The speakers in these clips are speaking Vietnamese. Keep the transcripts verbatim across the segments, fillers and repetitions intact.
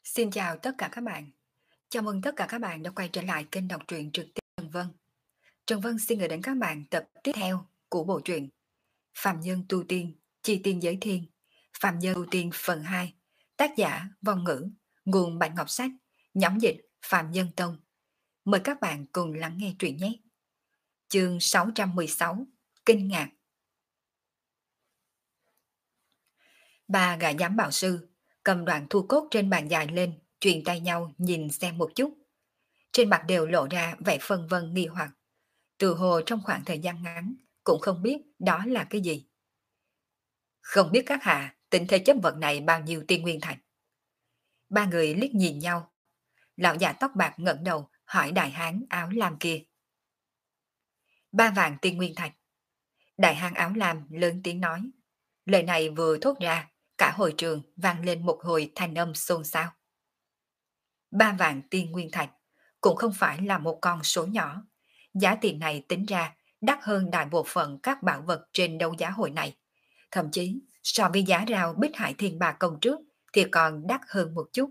Xin chào tất cả các bạn. Chào mừng tất cả các bạn đã quay trở lại kênh đọc truyện trực tiếp Trần Vân. Trần Vân xin gửi đến các bạn tập tiếp theo của bộ truyện Phạm Nhân Tu Tiên, Chi Tiên Giới Thiên, Phạm Nhân Tu Tiên phần hai, tác giả Vong Ngữ, nguồn Bạch Ngọc Sách, nhóm dịch Phạm Nhân Tông. Mời các bạn cùng lắng nghe truyện nhé. Chương sáu trăm mười sáu, Kinh ngạc. Ba gã giám bảo sư cầm đoạn thu cốt trên bàn dài lên, truyền tay nhau nhìn xem một chút. Trên mặt đều lộ ra vẻ phân vân nghi hoặc. Từ hồ trong khoảng thời gian ngắn cũng không biết đó là cái gì. Không biết các hạ tính thế chấp vật này bao nhiêu tiên nguyên thạch. Ba người liếc nhìn nhau. Lão già tóc bạc ngẩng đầu hỏi đại hán áo lam kia. Ba vạn tiên nguyên thạch. Đại hán áo lam lớn tiếng nói. Lời này vừa thốt ra, cả hội trường vang lên một hồi thanh âm xôn xao. Ba vạn tiên nguyên thạch cũng không phải là một con số nhỏ. Giá tiền này tính ra đắt hơn đại bộ phận các bảo vật trên đấu giá hội này. Thậm chí so với giá rau Bích Hải Thiên Bà Công trước thì còn đắt hơn một chút.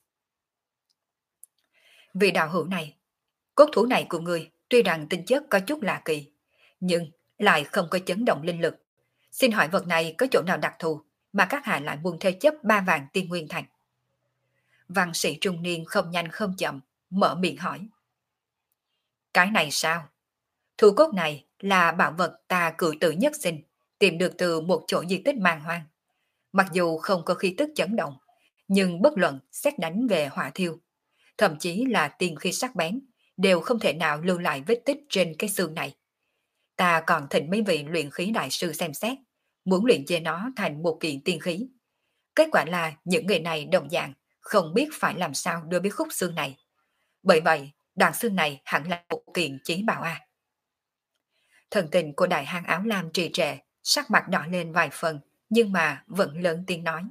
Vị đạo hữu này, cốt thủ này của người tuy rằng tinh chất có chút lạ kỳ, nhưng lại không có chấn động linh lực. Xin hỏi vật này có chỗ nào đặc thù mà các hạ lại muốn thế chấp ba vạn tiên nguyên thạch? Văn sĩ trung niên không nhanh không chậm, mở miệng hỏi. Cái này sao? Thu cốt này là bảo vật ta cử tử nhất sinh, tìm được từ một chỗ di tích man hoang. Mặc dù không có khí tức chấn động, nhưng bất luận xét đánh về hỏa thiêu, thậm chí là tiên khí sắc bén, đều không thể nào lưu lại vết tích trên cái xương này. Ta còn thỉnh mấy vị luyện khí đại sư xem xét, muốn luyện chế nó thành một kiện tiên khí. Kết quả là những người này đồng dạng, không biết phải làm sao đối với khúc xương này. Bởi vậy, đoạn xương này hẳn là một kiện chí bảo a. Thần tình của đại hán áo lam trì trệ, sắc mặt đỏ lên vài phần, nhưng mà vẫn lớn tiếng nói.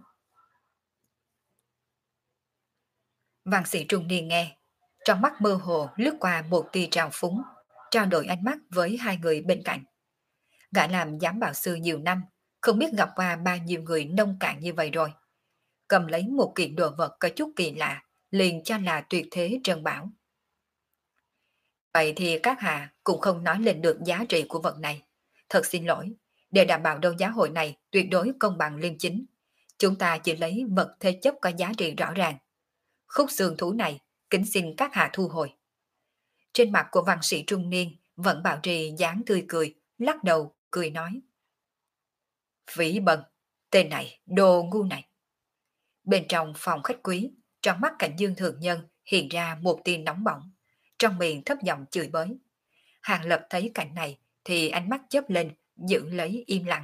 Văn sĩ trung niên nghe, trong mắt mơ hồ lướt qua một tia trào phúng, trao đổi ánh mắt với hai người bên cạnh. Gã làm giám bảo sư nhiều năm, không biết gặp qua bao nhiêu người nông cạn như vậy rồi. Cầm lấy một kiện đồ vật có chút kỳ lạ, liền cho là tuyệt thế trân bảo. Vậy thì các hạ cũng không nói lên được giá trị của vật này. Thật xin lỗi, để đảm bảo đấu giá hội này tuyệt đối công bằng liêm chính, chúng ta chỉ lấy vật thế chấp có giá trị rõ ràng. Khúc xương thú này, kính xin các hạ thu hồi. Trên mặt của văn sĩ trung niên vẫn bảo trì dáng tươi cười, lắc đầu, cười nói. Phỉ bần, tên này, đồ ngu này. Bên trong phòng khách quý, trong mắt Cảnh Dương Thượng Nhân hiện ra một tia nóng bỏng, trong miệng thấp giọng chửi bới. Hàng Lập thấy cảnh này thì ánh mắt chớp lên, giữ lấy im lặng.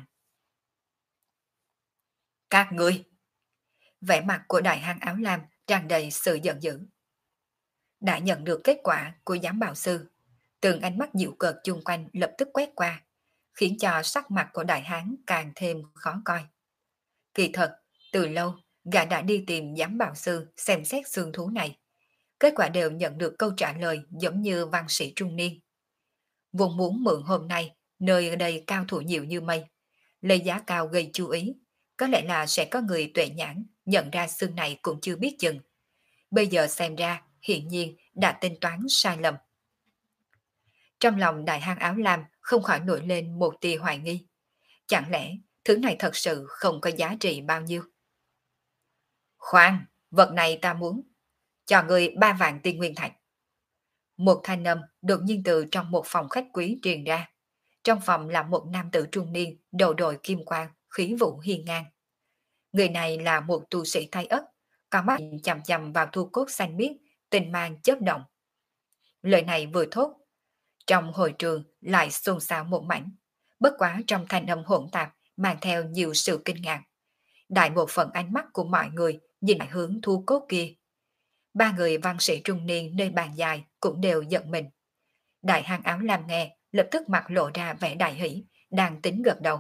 Các ngươi! Vẻ mặt của đại hán áo lam tràn đầy sự giận dữ. Đã nhận được kết quả của giám bảo sư, từng ánh mắt dịu cợt chung quanh lập tức quét qua, khiến cho sắc mặt của đại hán càng thêm khó coi. Kỳ thật, từ lâu, gã đã đi tìm giám bảo sư xem xét xương thú này. Kết quả đều nhận được câu trả lời giống như văn sĩ trung niên. Vốn muốn mượn hôm nay, nơi ở đây cao thủ nhiều như mây, lấy giá cao gây chú ý, có lẽ là sẽ có người tuệ nhãn nhận ra xương này cũng chưa biết chừng. Bây giờ xem ra, hiển nhiên đã tính toán sai lầm. Trong lòng đại hán áo lam không khỏi nổi lên một tia hoài nghi. Chẳng lẽ thứ này thật sự không có giá trị bao nhiêu? Khoan, vật này ta muốn. Cho người ba vạn tiên nguyên thạch. Một thanh âm đột nhiên từ trong một phòng khách quý truyền ra. Trong phòng là một nam tử trung niên, đầu đội kim quang, khí vũ hiên ngang. Người này là một tu sĩ thái ất, con mắt chằm chằm vào thu cốt xanh biếc, tình mang chớp động. Lời này vừa thốt, trong hội trường lại xôn xao một mảnh, bất quá trong thanh âm hỗn tạp mang theo nhiều sự kinh ngạc. Đại bộ phận ánh mắt của mọi người nhìn lại hướng thu cốt kia. Ba người văn sĩ trung niên nơi bàn dài cũng đều giận mình. Đại hán áo lam nghe, lập tức mặt lộ ra vẻ đại hỷ, đang tính gật đầu.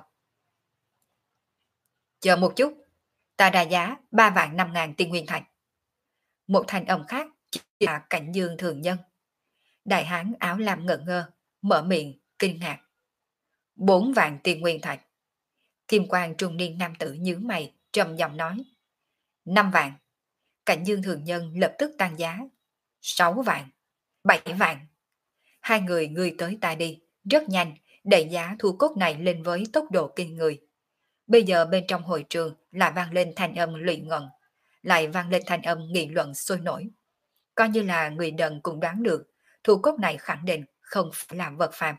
Chờ một chút, ta ra giá ba vạn năm ngàn tiên nguyên thạch. Một thanh âm khác chỉ là Cảnh Dương Thường Nhân. Đại hán áo lam ngẩn ngơ, mở miệng, kinh ngạc. Bốn vạn tiên nguyên thạch. Kim quang trung niên nam tử nhướng mày, trầm giọng nói. Năm vạn. Cảnh Dương Thường Nhân lập tức tăng giá. Sáu vạn, bảy vạn. Hai người ngươi tới ta đi, rất nhanh, đẩy giá thu cốt này lên với tốc độ kinh người. Bây giờ bên trong hội trường lại vang lên thanh âm lụy ngận, lại vang lên thanh âm nghị luận sôi nổi. Coi như là người đần cũng đoán được, thu cốt này khẳng định không phải là vật phàm.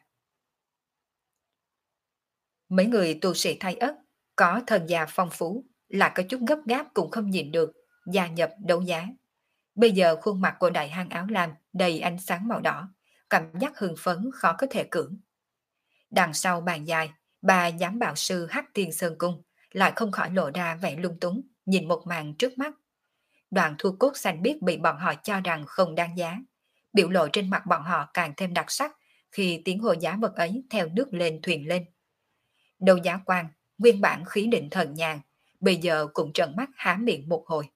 Mấy người tu sĩ thay ất, có thần già phong phú, là có chút gấp gáp cũng không nhìn được, gia nhập đấu giá. Bây giờ khuôn mặt của đại hang áo lam đầy ánh sáng màu đỏ, cảm giác hưng phấn khó có thể cưỡng. Đằng sau bàn dài, bà giám bảo sư Hắc Tiên Sơn Cung lại không khỏi lộ ra vẻ lung túng, nhìn một màn trước mắt. Đoạn thu cốt xanh biếc bị bọn họ cho rằng không đáng giá. Biểu lộ trên mặt bọn họ càng thêm đặc sắc khi tiếng hô giá vật ấy theo nước lên thuyền lên. Đầu giá quan, nguyên bản khí định thần nhàn, bây giờ cũng trợn mắt há miệng một hồi.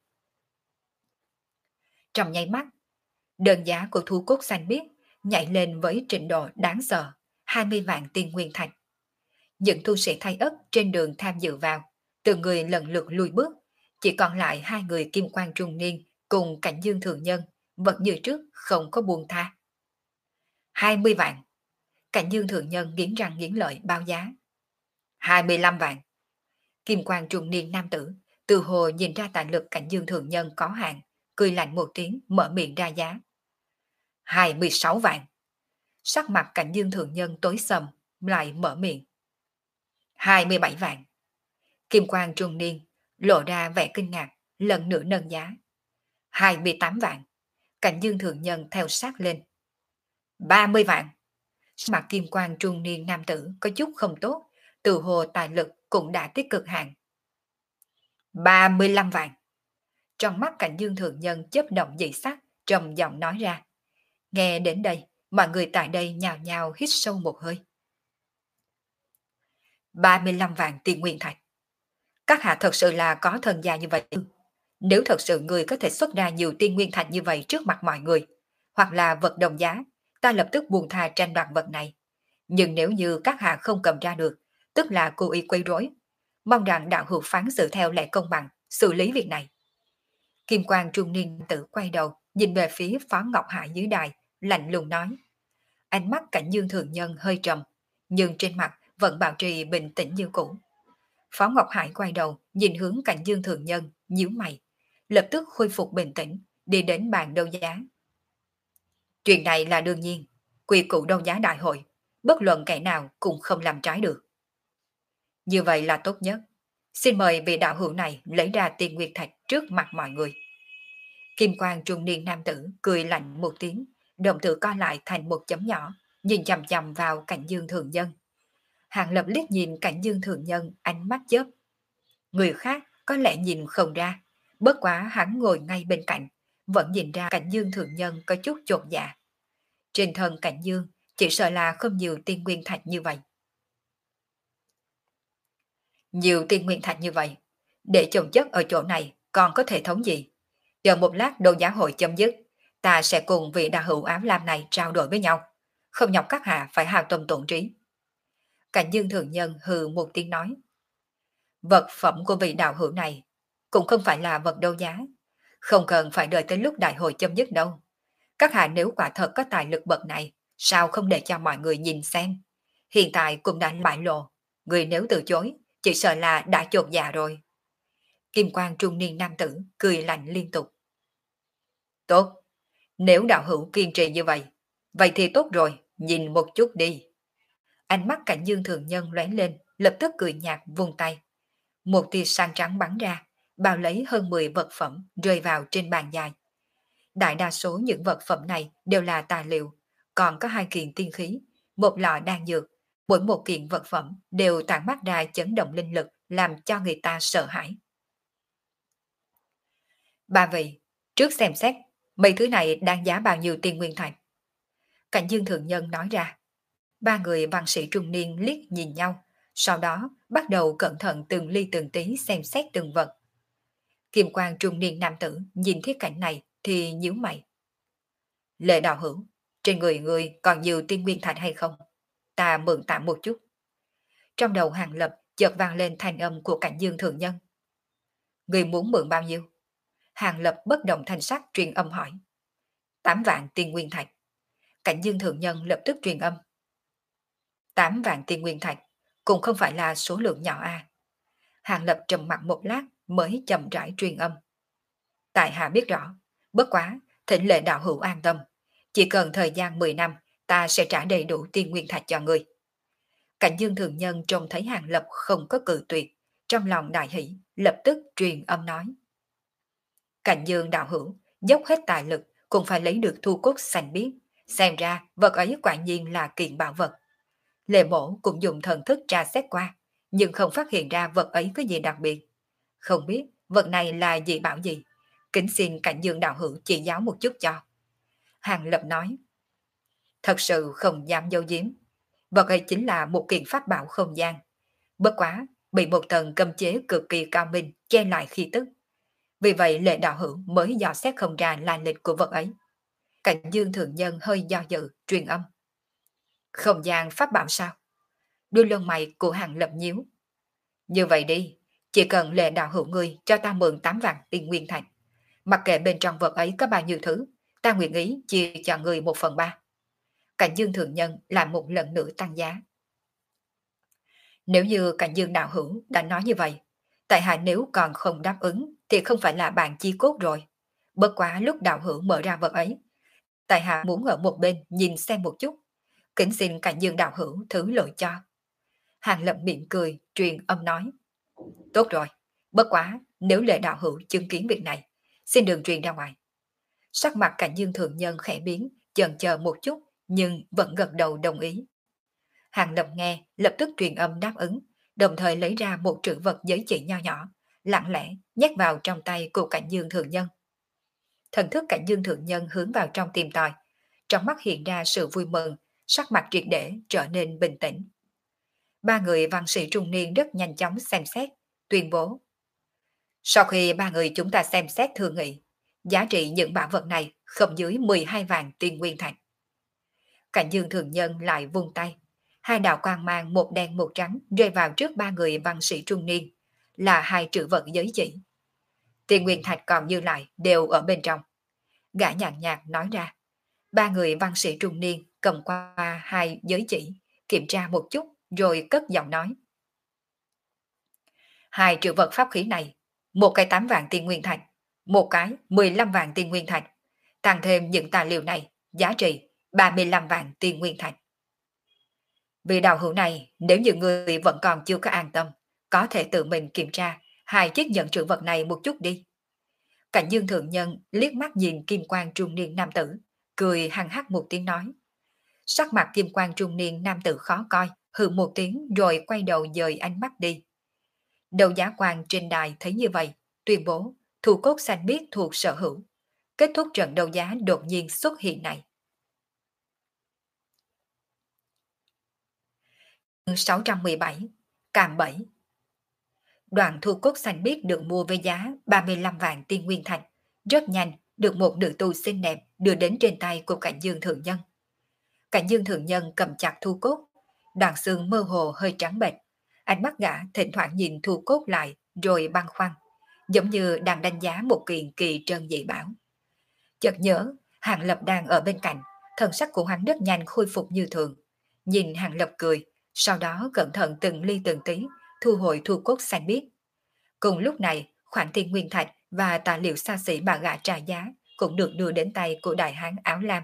Trong nháy mắt, đơn giá của thu cốt xanh biếc nhảy lên với trình độ đáng sợ, hai mươi vạn tiên nguyên thạch. Những tu sĩ thay ất trên đường tham dự vào, từng người lần lượt lùi bước, chỉ còn lại hai người kim quan trung niên cùng Cảnh Dương Thường Nhân, vẫn như trước không có buông tha. hai mươi vạn. Cảnh Dương Thường Nhân nghiến răng nghiến lợi bao giá. hai mươi lăm vạn. Kim quan trung niên nam tử, từ hồ nhìn ra tài lực Cảnh Dương Thường Nhân có hạn, cười lạnh một tiếng mở miệng ra giá. hai mươi sáu vạn. Sắc mặt Cảnh Dương Thường Nhân tối sầm, lại mở miệng. hai mươi bảy vạn. Kim quan trung niên lộ ra vẻ kinh ngạc, lần nữa nâng giá. hai mươi tám vạn. Cảnh Dương Thường Nhân theo sát lên. ba mươi vạn. Mặt kim quan trung niên nam tử có chút không tốt, từ hồ tài lực cũng đã tới cực hạn. ba mươi lăm vạn. Trong mắt Cảnh Dương Thường Nhân chớp động dị sắc, trầm giọng nói ra. Nghe đến đây, mọi người tại đây nhào nhào hít sâu một hơi. ba mươi lăm vạn tiền nguyên thạch. Các hạ thật sự là có thần gia như vậy. Nếu thật sự người có thể xuất ra nhiều tiên nguyên thạch như vậy trước mặt mọi người, hoặc là vật đồng giá, ta lập tức buông tha tranh đoạt vật này. Nhưng nếu như các hạ không cầm ra được, tức là cố ý quấy rối. Mong rằng đạo hữu phán xử theo lẽ công bằng, xử lý việc này. Kim quan trung niên tử quay đầu, nhìn về phía Phó Ngọc Hải dưới đài, lạnh lùng nói. Ánh mắt Cảnh Dương Thường Nhân hơi trầm, nhưng trên mặt vẫn bảo trì bình tĩnh như cũ. Phó Ngọc Hải quay đầu, nhìn hướng Cảnh Dương Thường Nhân, nhíu mày, lập tức khôi phục bình tĩnh, đi đến bàn đấu giá. Chuyện này là đương nhiên, quy củ đấu giá đại hội, bất luận kẻ nào cũng không làm trái được. Như vậy là tốt nhất. Xin mời vị đạo hữu này lấy ra tiền nguyệt thạch trước mặt mọi người. Kim quan trung niên nam tử cười lạnh một tiếng, đồng tử co lại thành một chấm nhỏ, nhìn chằm chằm vào Cảnh Dương Thường Nhân. Hàng Lập liếc nhìn Cảnh Dương Thường Nhân, ánh mắt chớp. Người khác có lẽ nhìn không ra, bất quá hắn ngồi ngay bên cạnh, vẫn nhìn ra Cảnh Dương Thường Nhân có chút chột dạ. Trên thân Cảnh Dương chỉ sợ là không nhiều tiên nguyên thạch như vậy. Nhiều tiên nguyên thạch như vậy, để chồng chất ở chỗ này còn có thể thống gì? Chờ một lát đấu giá hội chấm dứt, ta sẽ cùng vị đạo hữu ám lam này trao đổi với nhau, không nhọc các hạ phải hao tâm tổn trí. Cảnh Dương Thường Nhân hừ một tiếng nói. Vật phẩm của vị đạo hữu này cũng không phải là vật đấu giá, không cần phải đợi tới lúc đại hội chấm dứt đâu. Các hạ nếu quả thật có tài lực bậc này, sao không để cho mọi người nhìn xem? Hiện tại cũng đã bại lộ, người nếu từ chối, chỉ sợ là đã chột dạ rồi. Kim quan trung niên nam tử cười lạnh liên tục. Tốt, nếu đạo hữu kiên trì như vậy, vậy thì tốt rồi, nhìn một chút đi. Ánh mắt Cảnh Dương Thường Nhân lóe lên, lập tức cười nhạt vung tay. Một tia sáng trắng bắn ra, bao lấy hơn mười vật phẩm rơi vào trên bàn dài. Đại đa số những vật phẩm này đều là tài liệu, còn có hai kiện tiên khí, một lọ đan dược, mỗi một kiện vật phẩm đều tản mát ra chấn động linh lực làm cho người ta sợ hãi. Ba vị, trước xem xét, mấy thứ này đang giá bao nhiêu tiền nguyên thạch? Cảnh Dương Thường Nhân nói ra. Ba người văn sĩ trung niên liếc nhìn nhau, sau đó bắt đầu cẩn thận từng ly từng tí xem xét từng vật. Kim quan trung niên nam tử nhìn thiết cảnh này thì nhíu mày. Lệ đạo hữu, trên người người còn nhiều tiên nguyên thạch hay không? Ta mượn tạm một chút. Trong đầu Hàng Lập chợt vang lên thanh âm của Cảnh Dương Thường Nhân. Người muốn mượn bao nhiêu? Hàng Lập bất động thanh sắc truyền âm hỏi. Tám vạn tiên nguyên thạch. Cảnh Dương Thượng Nhân lập tức truyền âm. Tám vạn tiên nguyên thạch cũng không phải là số lượng nhỏ a. Hàng Lập trầm mặt một lát mới chậm rãi truyền âm. Tại hạ biết rõ, bất quá, thỉnh lệ đạo hữu an tâm. Chỉ cần thời gian mười năm, ta sẽ trả đầy đủ tiên nguyên thạch cho người. Cảnh Dương Thường Nhân trông thấy Hàng Lập không có cự tuyệt, trong lòng đại hỷ, lập tức truyền âm nói. Cảnh Dương đạo hữu, dốc hết tài lực, cũng phải lấy được thu cốt xanh biếc. Xem ra, vật ấy quả nhiên là kiện bảo vật. Lệ mổ cũng dùng thần thức tra xét qua, nhưng không phát hiện ra vật ấy có gì đặc biệt. Không biết vật này là gì bảo gì. Kính xin Cảnh Dương đạo hữu chỉ giáo một chút cho. Hàng Lập nói. Thật sự không dám giấu giếm. Vật ấy chính là một kiện pháp bảo không gian. Bất quá, bị một tầng cấm chế cực kỳ cao minh che lại khí tức. Vì vậy lệ đạo hữu mới dò xét không ra lai lịch của vật ấy. Cảnh Dương Thượng Nhân hơi do dự, truyền âm. Không gian pháp bảo sao? Đuôi lông mày của Hàng Lập nhíu. Như vậy đi, chỉ cần lệ đạo hữu ngươi cho ta mượn tám vạn tiên nguyên thạch. Mặc kệ bên trong vật ấy có bao nhiêu thứ, ta nguyện ý chia cho người một phần ba. Cảnh Dương Thượng Nhân làm một lần nữa tăng giá. Nếu như Cảnh Dương đạo hữu đã nói như vậy, tại hạ nếu còn không đáp ứng thì không phải là bạn chi cốt rồi. Bất quá lúc đạo hữu mở ra vật ấy, tại hạ muốn ở một bên nhìn xem một chút. Kính xin Cảnh Dương đạo hữu thứ lỗi cho. Hàng Lập miệng cười, truyền âm nói. Tốt rồi, bất quá nếu lệ đạo hữu chứng kiến việc này, xin đừng truyền ra ngoài. Sắc mặt Cảnh Dương Thượng Nhân khẽ biến, chần chờ một chút, nhưng vẫn gật đầu đồng ý. Hàng Lập nghe, lập tức truyền âm đáp ứng, đồng thời lấy ra một trữ vật giới chỉ nho nhỏ, lặng lẽ nhét vào trong tay của Cảnh Dương Thượng Nhân. Thần thức Cảnh Dương Thượng Nhân hướng vào trong tìm tòi, trong mắt hiện ra sự vui mừng, sắc mặt triệt để trở nên bình tĩnh. Ba người văn sĩ trung niên rất nhanh chóng xem xét, tuyên bố. Sau khi ba người chúng ta xem xét thương nghị, giá trị những bảo vật này không dưới mười hai vạn tiên nguyên thạch. Cảnh Dương Thường Nhân lại vung tay, hai đạo quang mang một đen một trắng rơi vào trước ba người văn sĩ trung niên, là hai trữ vật giới chỉ. Tiên nguyên thạch còn như lại đều ở bên trong. Gã nhàn nhạt nói ra, ba người văn sĩ trung niên cầm qua hai giới chỉ, kiểm tra một chút rồi cất giọng nói. Hai trữ vật pháp khí này, một cái tám vạn tiên nguyên thạch, một cái mười lăm vạn tiên nguyên thạch, tăng thêm những tài liệu này, giá trị ba mươi lăm vạn tiên nguyên thạch. Vì đạo hữu này, nếu như người vẫn còn chưa có an tâm, có thể tự mình kiểm tra hai chiếc nhận trữ vật này một chút đi. Cảnh Dương Thượng Nhân liếc mắt nhìn kim quan trung niên nam tử, cười hăng hắc một tiếng nói. Sắc mặt kim quan trung niên nam tử khó coi, hừ một tiếng rồi quay đầu dời ánh mắt đi. Đầu giá quan trên đài thấy như vậy, tuyên bố thủ cốt xanh biếc thuộc sở hữu. Kết thúc trận đấu giá đột nhiên xuất hiện này. sáu trăm mười bảy. Càm bẫy. Đoàn thu cốt xanh biếc được mua với giá ba mươi lăm vạn tiên nguyên thạch, rất nhanh được một nữ tu xinh đẹp đưa đến trên tay của Cảnh Dương Thượng Nhân. Cảnh Dương Thượng Nhân cầm chặt thu cốt, đoạn xương mơ hồ hơi trắng bệch, ánh mắt gã thỉnh thoảng nhìn thu cốt lại rồi băn khoăn, giống như đang đánh giá một kiện kỳ trân dị bảo. Chợt nhớ, Hàng Lập đang ở bên cạnh, thần sắc của hắn rất nhanh khôi phục như thường. Nhìn Hàng Lập cười, sau đó cẩn thận từng ly từng tí, thu hồi thu cốt xanh biếc. Cùng lúc này, khoản tiền nguyên thạch và tài liệu xa xỉ bà gã trả giá cũng được đưa đến tay của đại hán áo lam.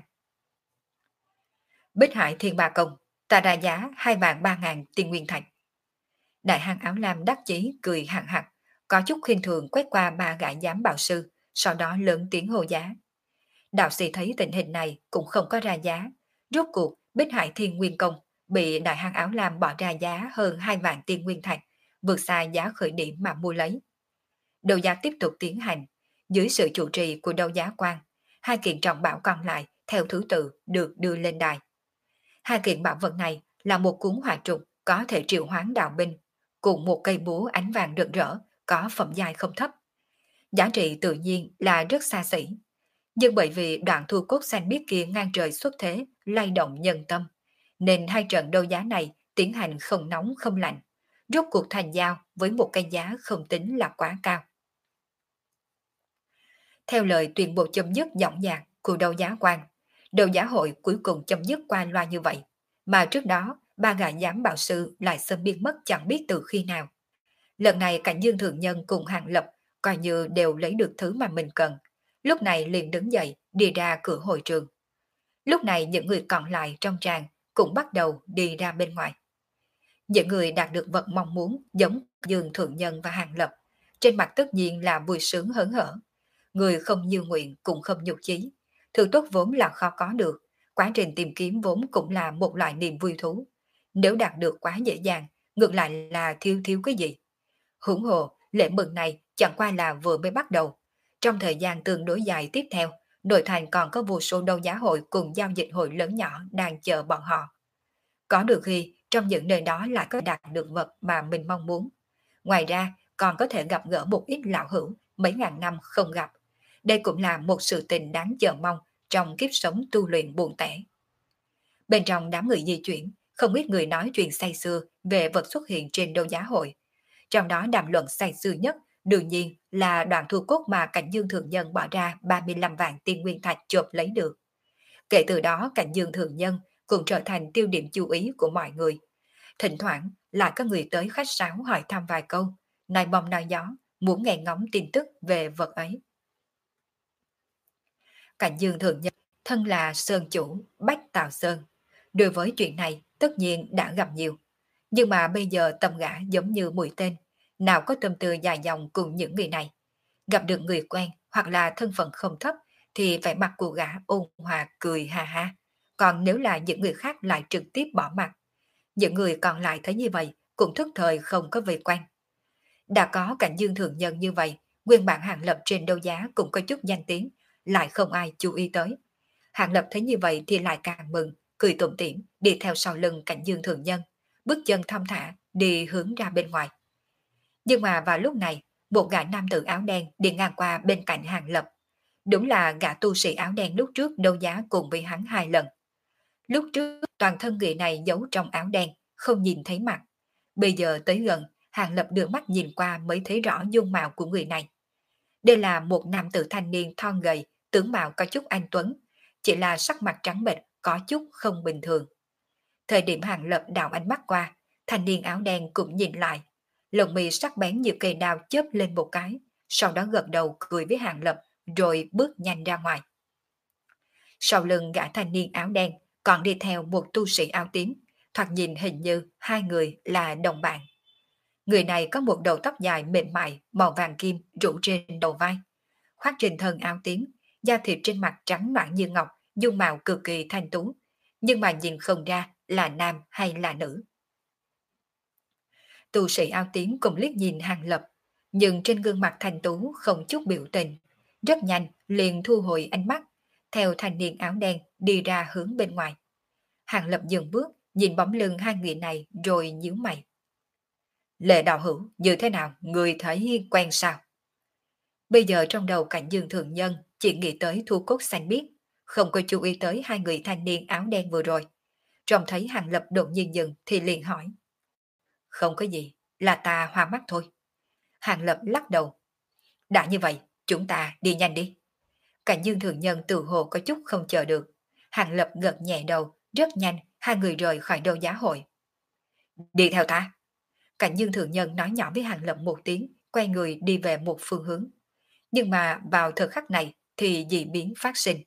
Bích Hải Thiên Ba Công, ta ra giá hai vạn ba ngàn tiên nguyên thạch. Đại hán áo lam đắc chí cười hằng hặc, có chút khinh thường quét qua ba gã giám bảo sư, sau đó lớn tiếng hô giá. Đạo sĩ thấy tình hình này cũng không có ra giá, rốt cuộc Bích Hải Thiên Nguyên Công bị đại hán áo lam bỏ ra giá hơn hai vạn tiên nguyên thạch, vượt xa giá khởi điểm mà mua lấy. Đấu giá tiếp tục tiến hành, dưới sự chủ trì của đấu giá quan, hai kiện trọng bảo còn lại theo thứ tự được đưa lên đài. Hai kiện bảo vật này là một cuốn hỏa trục có thể triệu hoán đạo binh, cùng một cây búa ánh vàng rực rỡ có phẩm giai không thấp. Giá trị tự nhiên là rất xa xỉ, nhưng bởi vì đoạn thu cốt xanh biếc kia ngang trời xuất thế, lay động nhân tâm, nên hai trận đấu giá này tiến hành không nóng không lạnh, rốt cuộc thành giao với một cái giá không tính là quá cao. Theo lời tuyên bố chấm dứt dõng dạc của đấu giá quan, đấu giá hội cuối cùng chấm dứt qua loa như vậy, mà trước đó ba gã giám bảo sư lại sớm biến mất chẳng biết từ khi nào. Lần này Cảnh Dương Thượng Nhân cùng Hàng Lập coi như đều lấy được thứ mà mình cần, lúc này liền đứng dậy đi ra cửa hội trường. Lúc này những người còn lại trong tràng cũng bắt đầu đi ra bên ngoài. Những người đạt được vật mong muốn giống Dương Thượng Nhân và Hàng Lập, trên mặt tất nhiên là vui sướng hớn hở. Người không như nguyện cũng không nhục chí. Thứ tốt vốn là khó có được, quá trình tìm kiếm vốn cũng là một loại niềm vui thú. Nếu đạt được quá dễ dàng, ngược lại là thiếu thiếu cái gì. Hưởng hồ, lễ mừng này chẳng qua là vừa mới bắt đầu. Trong thời gian tương đối dài tiếp theo, nội thành còn có vô số đấu giá hội cùng giao dịch hội lớn nhỏ đang chờ bọn họ. Có được khi trong những nơi đó lại có đạt được vật mà mình mong muốn. Ngoài ra, còn có thể gặp gỡ một ít lão hữu mấy ngàn năm không gặp. Đây cũng là một sự tình đáng chờ mong trong kiếp sống tu luyện buồn tẻ. Bên trong đám người di chuyển, không ít người nói chuyện say sưa về vật xuất hiện trên đấu giá hội. Trong đó đàm luận say sưa nhất đương nhiên là đoạn thu cốt mà Cảnh Dương Thượng Nhân bỏ ra ba mươi lăm vạn tiên nguyên thạch chộp lấy được. Kể từ đó Cảnh Dương Thượng Nhân cũng trở thành tiêu điểm chú ý của mọi người. Thỉnh thoảng lại có người tới khách sáo hỏi thăm vài câu, nói bom nói gió, muốn nghe ngóng tin tức về vật ấy. Cảnh Dương Thượng Nhân thân là Sơn Chủ Bách Tào Sơn. Đối với chuyện này tất nhiên đã gặp nhiều. Nhưng mà bây giờ tâm gã giống như mũi tên, nào có tâm tư dài dòng cùng những người này. Gặp được người quen hoặc là thân phận không thấp thì vẻ mặt của gã ôn hòa cười ha ha. Còn nếu là những người khác lại trực tiếp bỏ mặt. Những người còn lại thấy như vậy cũng thức thời không có vây quanh. Đã có Cảnh Dương Thượng Nhân như vậy, nguyên bản Hàng Lập trên đấu giá cũng có chút danh tiếng, lại không ai chú ý tới. Hàng Lập thấy như vậy thì lại càng mừng, cười tủm tỉm đi theo sau lưng Cảnh Dương Thượng Nhân, bước chân thong thả đi hướng ra bên ngoài. Nhưng mà vào lúc này, một gã nam tử áo đen đi ngang qua bên cạnh Hàng Lập. Đúng là gã tu sĩ áo đen lúc trước đấu giá cùng với hắn hai lần. Lúc trước toàn thân người này giấu trong áo đen, không nhìn thấy mặt. Bây giờ tới gần, Hàng Lập đưa mắt nhìn qua mới thấy rõ dung mạo của người này. Đây là một nam tử thanh niên thon gầy, tướng mạo có chút anh tuấn, chỉ là sắc mặt trắng bệch, có chút không bình thường. Thời điểm Hàng Lập đảo ánh mắt qua, thanh niên áo đen cũng nhìn lại. Lồng mi sắc bén như cây đao chớp lên một cái, sau đó gật đầu cười với Hàng Lập rồi bước nhanh ra ngoài. Sau lưng gã thanh niên áo đen còn đi theo một tu sĩ áo tím, thoạt nhìn hình như hai người là đồng bạn. Người này có một đầu tóc dài mềm mại màu vàng kim rủ trên đầu vai, khoác trên thân áo tím, da thịt trên mặt trắng nõn như ngọc, dung mạo cực kỳ thanh tú, nhưng mà nhìn không ra là nam hay là nữ. Tu sĩ áo tím cùng liếc nhìn Hàng Lập, nhưng trên gương mặt thanh tú không chút biểu tình, rất nhanh liền thu hồi ánh mắt, theo thanh niên áo đen đi ra hướng bên ngoài. Hàng Lập dừng bước, nhìn bóng lưng hai người này rồi nhíu mày. Lệ đạo hữu, như thế nào, người thấy quen sao? Bây giờ trong đầu Cảnh Dương Thượng Nhân chỉ nghĩ tới thu cốt xanh biếc, không có chú ý tới hai người thanh niên áo đen vừa rồi. Trông thấy Hàng Lập đột nhiên dừng thì liền hỏi. Không có gì, là ta hoa mắt thôi. Hàng Lập lắc đầu. Đã như vậy, chúng ta đi nhanh đi. Cảnh Dương Thượng Nhân tự hồ có chút không chờ được. Hàng Lập gật nhẹ đầu, rất nhanh hai người rời khỏi đấu giá hội. Đi theo ta. Cảnh Dương Thượng Nhân nói nhỏ với Hàng Lập một tiếng, quay người đi về một phương hướng. Nhưng mà vào thời khắc này thì dị biến phát sinh.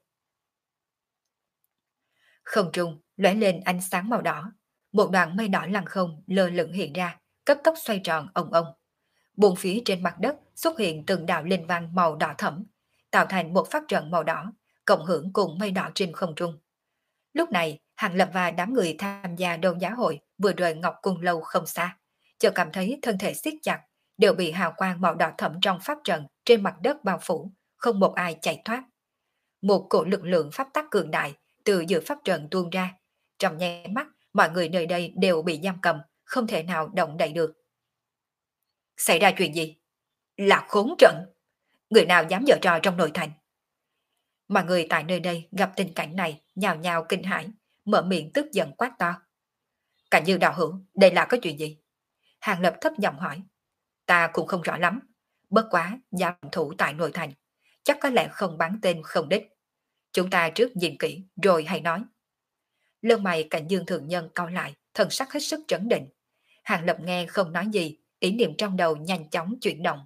Không trung lóe lên ánh sáng màu đỏ, một đoàn mây đỏ lăng không lơ lửng hiện ra, cấp tốc xoay tròn ông ông. Bốn phía trên mặt đất xuất hiện từng đạo linh văn màu đỏ thẫm, tạo thành một pháp trận màu đỏ, cộng hưởng cùng mây đỏ trên không trung. Lúc này, Hàng Lập và đám người tham gia đấu giá hội vừa rời Ngọc Cung lâu không xa, chợt cảm thấy thân thể siết chặt, đều bị hào quang màu đỏ thẫm trong pháp trận trên mặt đất bao phủ, không một ai chạy thoát. Một cổ lực lượng pháp tắc cường đại từ giữa pháp trận tuôn ra, trong nháy mắt mọi người nơi đây đều bị giam cầm, không thể nào động đậy được. Xảy ra chuyện gì? Là khốn trận! Người nào dám giở trò trong nội thành? Mọi người tại nơi đây gặp tình cảnh này nhào nhào kinh hãi, mở miệng tức giận quát to. Cảnh Dương đạo hữu, đây là có chuyện gì? Hàng Lập thấp giọng hỏi. Ta cũng không rõ lắm, bất quá giam thủ tại nội thành, chắc có lẽ không bắn tên không đích. Chúng ta trước nhìn kỹ rồi hãy nói. Lông mày Cảnh Dương Thượng Nhân cau lại, thần sắc hết sức trấn định. Hàng Lập nghe không nói gì, ý niệm trong đầu nhanh chóng chuyển động.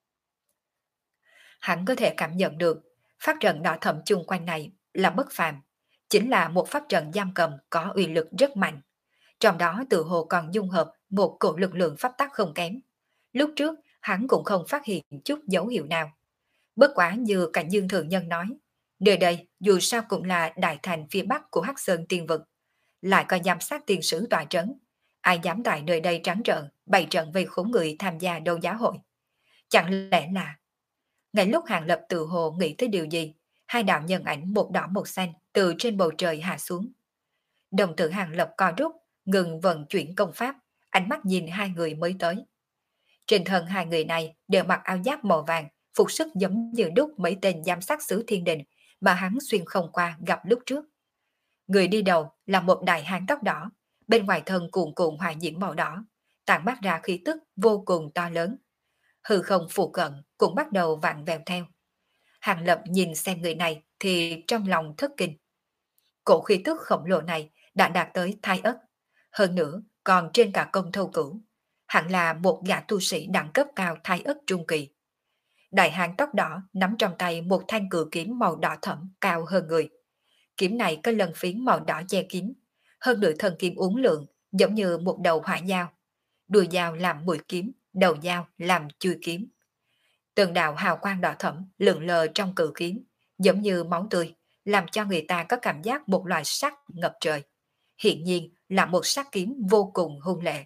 Hắn có thể cảm nhận được, pháp trận đỏ thẫm chung quanh này là bất phàm, chính là một pháp trận giam cầm có uy lực rất mạnh. Trong đó tự hồ còn dung hợp một cổ lực lượng pháp tắc không kém. Lúc trước, hắn cũng không phát hiện chút dấu hiệu nào. Bất quá như Cảnh Dương Thượng Nhân nói, nơi đây dù sao cũng là đại thành phía bắc của Hắc Sơn Tiên Vực, lại có giám sát tiên sứ tọa trấn. Ai dám tại nơi đây trắng trợn, bày trận vây khốn người tham gia đấu giá hội? Chẳng lẽ là... Ngay lúc Hàng Lập tự hồ nghĩ tới điều gì, hai đạo nhân ảnh một đỏ một xanh từ trên bầu trời hạ xuống. Đồng tử Hàng Lập co rút, ngừng vận chuyển công pháp, ánh mắt nhìn hai người mới tới. Trên thân hai người này đều mặc áo giáp màu vàng, phục sức giống như đúc mấy tên giám sát xứ thiên đình mà hắn xuyên không qua gặp lúc trước. Người đi đầu là một đại hán tóc đỏ, bên ngoài thân cuồn cuộn hỏa diễm màu đỏ, tản mát ra khí tức vô cùng to lớn. Hư không phụ cận cũng bắt đầu vặn vẹo theo. Hàng Lập nhìn xem người này thì trong lòng thất kinh. Cổ khí tức khổng lồ này đã đạt tới thai ất, hơn nữa còn trên cả công thâu cửu, hẳn là một gã tu sĩ đẳng cấp cao thai ất trung kỳ. Đại hán tóc đỏ nắm trong tay một thanh cự kiếm màu đỏ thẫm cao hơn người. Kiếm này có lân phiến màu đỏ che kín, hơn nửa thân kiếm uốn lượn giống như một đầu hỏa dao. Đuôi dao làm mũi kiếm, đầu dao làm chui kiếm. Từng đạo hào quang đỏ thẫm lượn lờ trong cự kiếm, giống như máu tươi, làm cho người ta có cảm giác một loại sắc ngập trời. Hiện nhiên là một sắc kiếm vô cùng hung lệ.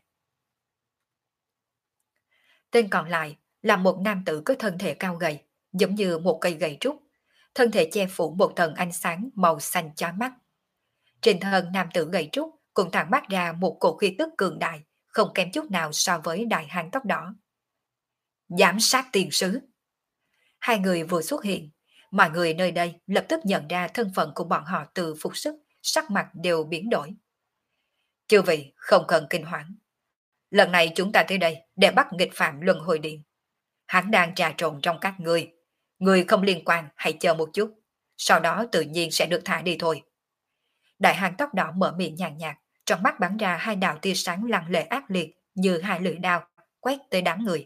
Tên còn lại là một nam tử có thân thể cao gầy, giống như một cây gậy trúc, thân thể che phủ một tầng ánh sáng màu xanh chói mắt. Trên thân nam tử gầy trúc cũng tản mát ra một cổ khí tức cường đại, không kém chút nào so với đại hán tóc đỏ. Giám sát tiền sứ. Hai người vừa xuất hiện, mọi người nơi đây lập tức nhận ra thân phận của bọn họ từ phục sức, sắc mặt đều biến đổi. Chư vị không cần kinh hoảng. Lần này chúng ta tới đây để bắt nghịch phạm luân hồi điện. Hắn đang trà trộn trong các người. Người không liên quan hãy chờ một chút, sau đó tự nhiên sẽ được thả đi thôi. Đại hán tóc đỏ mở miệng nhàn nhạt, trong mắt bắn ra hai đạo tia sáng lăng lệ ác liệt như hai lưỡi đao quét tới đám người.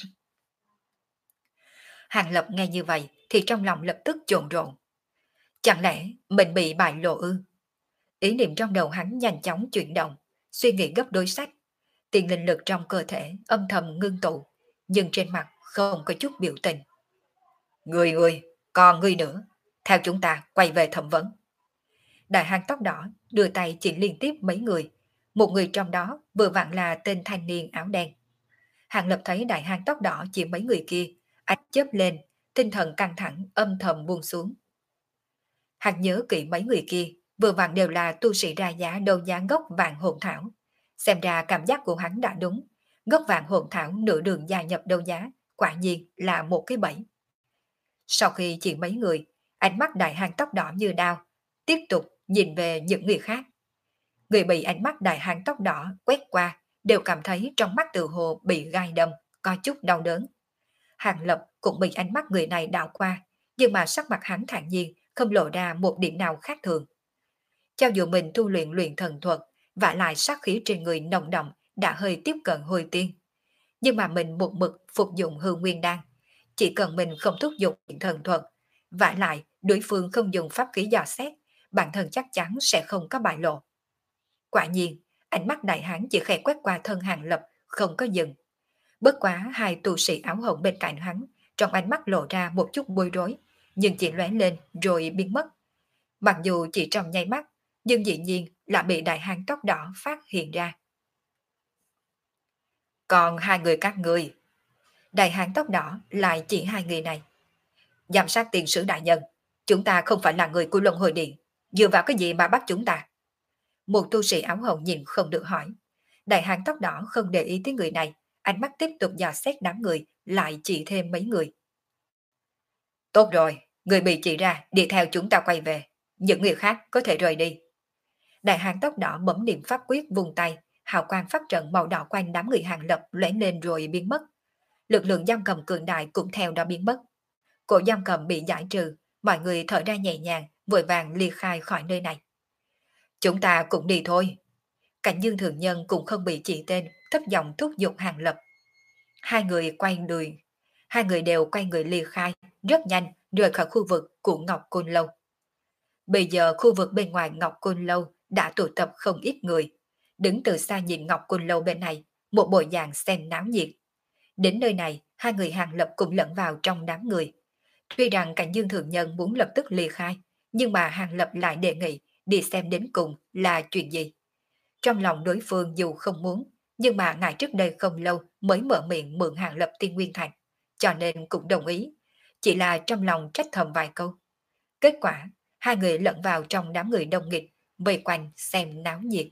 Hàng Lập nghe như vậy thì trong lòng lập tức chồn rộn. Chẳng lẽ mình bị bại lộ ư? Ý niệm trong đầu hắn nhanh chóng chuyển động, suy nghĩ gấp đối sách. Tiền linh lực trong cơ thể âm thầm ngưng tụ, nhưng trên mặt không có chút biểu tình. Người người, còn người nữa, theo chúng ta quay về thẩm vấn. Đại hán tóc đỏ đưa tay chỉ liên tiếp mấy người, một người trong đó vừa vặn là tên thanh niên áo đen. Hàng Lập thấy đại hán tóc đỏ chỉ mấy người kia, ánh chớp lên, tinh thần căng thẳng âm thầm buông xuống. Hắn nhớ kỹ mấy người kia, vừa vặn đều là tu sĩ ra giá đấu giá gốc vạn hồn thảo. Xem ra cảm giác của hắn đã đúng, gốc vạn hồn thảo nửa đường gia nhập đấu giá, quả nhiên là một cái bẫy. Sau khi chỉ mấy người, ánh mắt đại hán tóc đỏ như đao, tiếp tục nhìn về những người khác. Người bị ánh mắt đại hán tóc đỏ quét qua đều cảm thấy trong mắt tự hồ bị gai đâm, có chút đau đớn. Hàng Lập cũng bị ánh mắt người này đảo qua, nhưng mà sắc mặt hắn thản nhiên, không lộ ra một điểm nào khác thường. Cho dù mình tu luyện luyện thần thuật, và lại sát khí trên người nồng đậm đã hơi tiếp cận hồi tiên. Nhưng mà mình một mực phục dụng hư nguyên đan, chỉ cần mình không thúc giục luyện thần thuật, và lại đối phương không dùng pháp khí dò xét, bản thân chắc chắn sẽ không có bại lộ. Quả nhiên, ánh mắt đại hán chỉ khẽ quét qua thân Hàng Lập, không có dừng. Bất quá hai tu sĩ áo hồng bên cạnh hắn, trong ánh mắt lộ ra một chút bối rối, nhưng chỉ lóe lên rồi biến mất. Mặc dù chỉ trong nháy mắt, nhưng dĩ nhiên là bị đại hán tóc đỏ phát hiện ra. Còn hai người các người. Đại hán tóc đỏ lại chỉ hai người này. Giám sát tiền sử đại nhân, chúng ta không phải là người của luân hồi điện, dựa vào cái gì mà bắt chúng ta? Một tu sĩ áo hồng nhìn không được hỏi. Đại hán tóc đỏ không để ý tới người này, ánh mắt tiếp tục dò xét đám người, lại chỉ thêm mấy người. Tốt rồi, người bị chỉ ra, đi theo chúng ta quay về. Những người khác có thể rời đi. Đại hán tóc đỏ bấm niệm pháp quyết vùng tay, hào quang phát trận màu đỏ quanh đám người Hàng Lập lóe lên rồi biến mất. Lực lượng giam cầm cường đại cũng theo đó biến mất. Cổ giam cầm bị giải trừ, mọi người thở ra nhẹ nhàng, vội vàng ly khai khỏi nơi này. Chúng ta cũng đi thôi. Cảnh Dương Thường Nhân cũng không bị chỉ tên, thấp giọng thúc giục Hàng Lập. Hai người quay người, hai người đều quay người ly khai, rất nhanh rời khỏi khu vực của Ngọc Côn Lâu. Bây giờ khu vực bên ngoài Ngọc Côn Lâu đã tụ tập không ít người. Đứng từ xa nhìn Ngọc Côn Lâu bên này, một bộ dạng xem náo nhiệt. Đến nơi này, hai người Hàng Lập cũng lẫn vào trong đám người. Tuy rằng Cảnh Dương Thượng Nhân muốn lập tức ly khai, nhưng mà Hàng Lập lại đề nghị đi xem đến cùng là chuyện gì. Trong lòng đối phương dù không muốn, nhưng mà ngài trước đây không lâu mới mở miệng mượn Hàng Lập Tiên Nguyên Thành, cho nên cũng đồng ý. Chỉ là trong lòng trách thầm vài câu. Kết quả, hai người lẫn vào trong đám người đông nghịch, vây quanh xem náo nhiệt.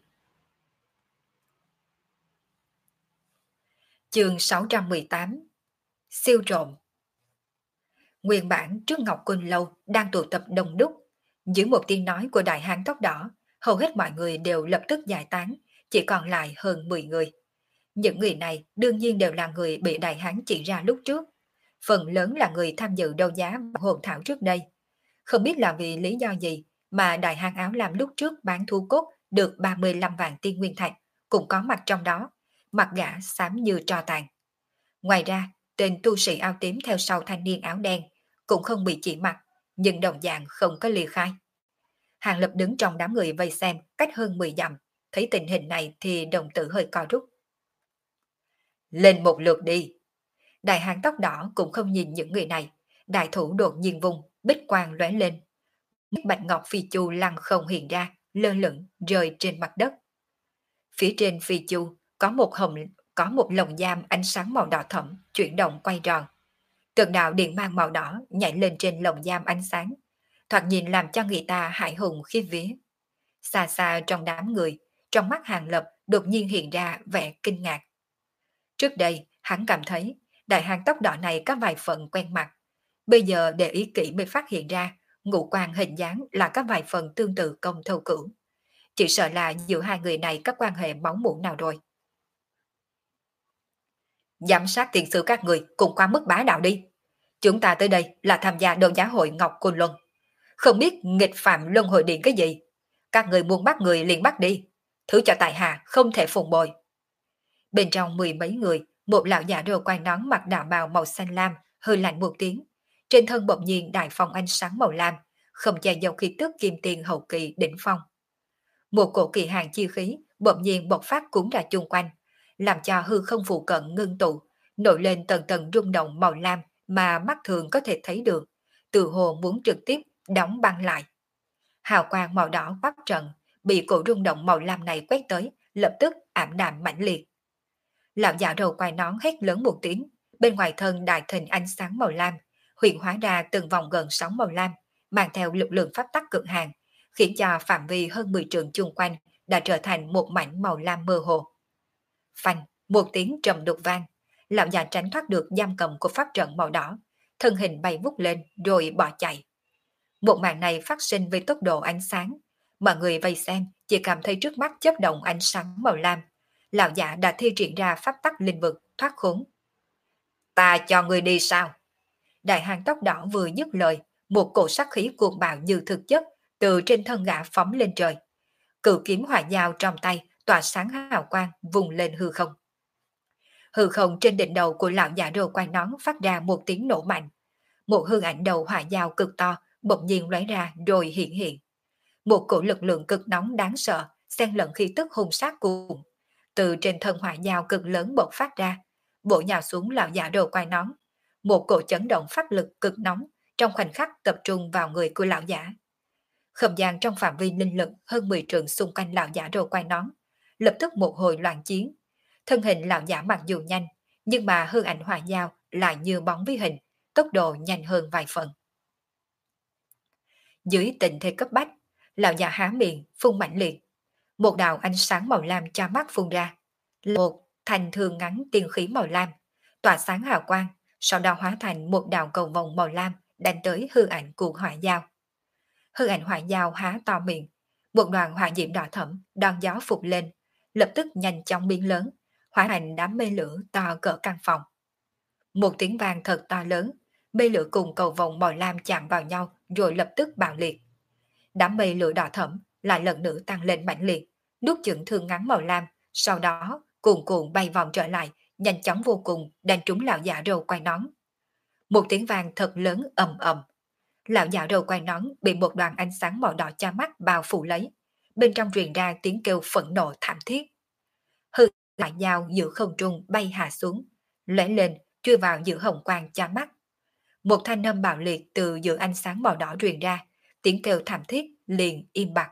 Chương sáu trăm mười tám. Siêu trộm. Nguyên bản trước Ngọc Côn Lâu đang tụ tập đông đúc. Dưới một tiếng nói của đại hán tóc đỏ, hầu hết mọi người đều lập tức giải tán, chỉ còn lại hơn mười người. Những người này đương nhiên đều là người bị đại hán chỉ ra lúc trước. Phần lớn là người tham dự đấu giá hồn thảo trước đây. Không biết là vì lý do gì mà đại hán áo lam lúc trước bán thu cốt được ba mươi lăm vạn tiên nguyên thạch, cũng có mặt trong đó, mặt gã xám như tro tàn. Ngoài ra, tên tu sĩ áo tím theo sau thanh niên áo đen cũng không bị chỉ mặt, nhưng đồng dạng không có ly khai. Hàng Lập đứng trong đám người vây xem cách hơn mười dặm, thấy tình hình này thì đồng tử hơi co rút. Lên một lượt đi. Đại hán tóc đỏ cũng không nhìn những người này, đại thủ đột nhiên vùng, bích quang lóe lên. Bạch ngọc phi chu lăng không hiện ra, lơ lửng rơi trên mặt đất. Phía trên phi chu có một hồng có một lồng giam ánh sáng màu đỏ thẫm chuyển động quay tròn. Từng đạo điện mang màu đỏ nhảy lên trên lồng giam ánh sáng, thoạt nhìn làm cho người ta hãi hùng khiếp vía. Xa xa trong đám người, trong mắt Hàng Lập đột nhiên hiện ra vẻ kinh ngạc. Trước đây, hắn cảm thấy đại hán tóc đỏ này có vài phần quen mặt. Bây giờ để ý kỹ mới phát hiện ra, ngũ quan hình dáng là có vài phần tương tự Công Thâu Cửu. Chỉ sợ là giữa hai người này có quan hệ máu mủ nào rồi. Giám sát tiền sử các người cùng qua mức bá đạo đi. Chúng ta tới đây là tham gia đấu giá hội Ngọc Côn Luân. Không biết nghịch phạm luân hồi điện cái gì. Các người muốn bắt người liền bắt đi. Thứ cho tại hạ không thể phụng bồi. Bên trong mười mấy người, một lão già râu quai nón mặc đạo bào màu xanh lam, hơi lạnh một tiếng. Trên thân bỗng nhiên đại phong ánh sáng màu lam, không che giấu khí tức kim tiền hậu kỳ đỉnh phong. Một cổ kỳ hàng chi khí bỗng nhiên bộc phát cuốn ra chung quanh, làm cho hư không phụ cận ngưng tụ, nổi lên tầng tầng rung động màu lam mà mắt thường có thể thấy được, từ hồ muốn trực tiếp đóng băng lại. Hào quang màu đỏ quắc trận, bị cổ rung động màu lam này quét tới, lập tức ảm đạm mãnh liệt. Lão già đầu quai nón hét lớn một tiếng, bên ngoài thân đại thịnh ánh sáng màu lam, hiện hóa ra từng vòng gần sóng màu lam, mang theo lực lượng pháp tắc cực hạn, khiến cho phạm vi hơn mười trượng chung quanh đã trở thành một mảnh màu lam mơ hồ. Phanh, một tiếng trầm đục vang, lão già tránh thoát được giam cầm của pháp trận màu đỏ, thân hình bay vút lên rồi bỏ chạy. Một màn này phát sinh với tốc độ ánh sáng, mọi người vây xem chỉ cảm thấy trước mắt chớp động ánh sáng màu lam. Lão giả đã thi triển ra pháp tắc linh vực thoát khốn. Ta cho người đi sao? Đại hán tóc đỏ vừa dứt lời, một cổ sát khí cuồng bạo như thực chất từ trên thân gã phóng lên trời. Cự kiếm hỏa dao trong tay tỏa sáng hào quang vùng lên hư không. Hư không trên đỉnh đầu của lão giả râu quai nón phát ra một tiếng nổ mạnh. Một hư ảnh đầu hỏa dao cực to bỗng nhiên lóe ra rồi hiện hiện. Một cổ lực lượng cực nóng đáng sợ xen lẫn khí tức hung sát cùng từ trên thân hỏa dao cực lớn bộc phát ra, bổ nhào xuống lão giả râu quai nón. Một cổ chấn động pháp lực cực nóng trong khoảnh khắc tập trung vào người của lão giả. Không gian trong phạm vi linh lực hơn mười trượng xung quanh lão giả râu quai nón, lập tức một hồi loạn chiến. Thân hình lão giả mặc dù nhanh, nhưng mà hư ảnh hỏa dao lại như bóng với hình, tốc độ nhanh hơn vài phần. Dưới tình thế cấp bách, lão giả há miệng phun mạnh liệt, một đạo ánh sáng màu lam cho mắt phun ra, một thành thường ngắn tiên khí màu lam, tỏa sáng hào quang, sau đó hóa thành một đạo cầu vồng màu lam đánh tới hư ảnh của hỏa dao. Hư ảnh hỏa dao há to miệng, một đoàn hỏa diễm đỏ thẫm đón gió phục lên, lập tức nhanh chóng biến lớn, hóa thành đám mây lửa to cỡ căn phòng. Một tiếng vang thật to lớn, Mây lửa cùng cầu vồng màu lam chạm vào nhau rồi lập tức bạo liệt. Đám mây lửa đỏ thẫm lại lần nữa tăng lên mãnh liệt, nuốt chửng thương ngắn màu lam, sau đó cuồn cuộn bay vòng trở lại, nhanh chóng vô cùng đánh trúng lão giả râu quai nón. Một tiếng vang thật lớn ầm ầm. Lão giả râu quai nón bị một đoàn ánh sáng màu đỏ cha mắt bao phủ lấy, bên trong truyền ra tiếng kêu phẫn nộ thảm thiết. Hư lại dao giữa không trung bay hạ xuống, lóe lên chui vào giữa hồng quang cha mắt. Một thanh âm bạo liệt từ giữa ánh sáng màu đỏ truyền ra, tiếng kêu thảm thiết liền im bặt.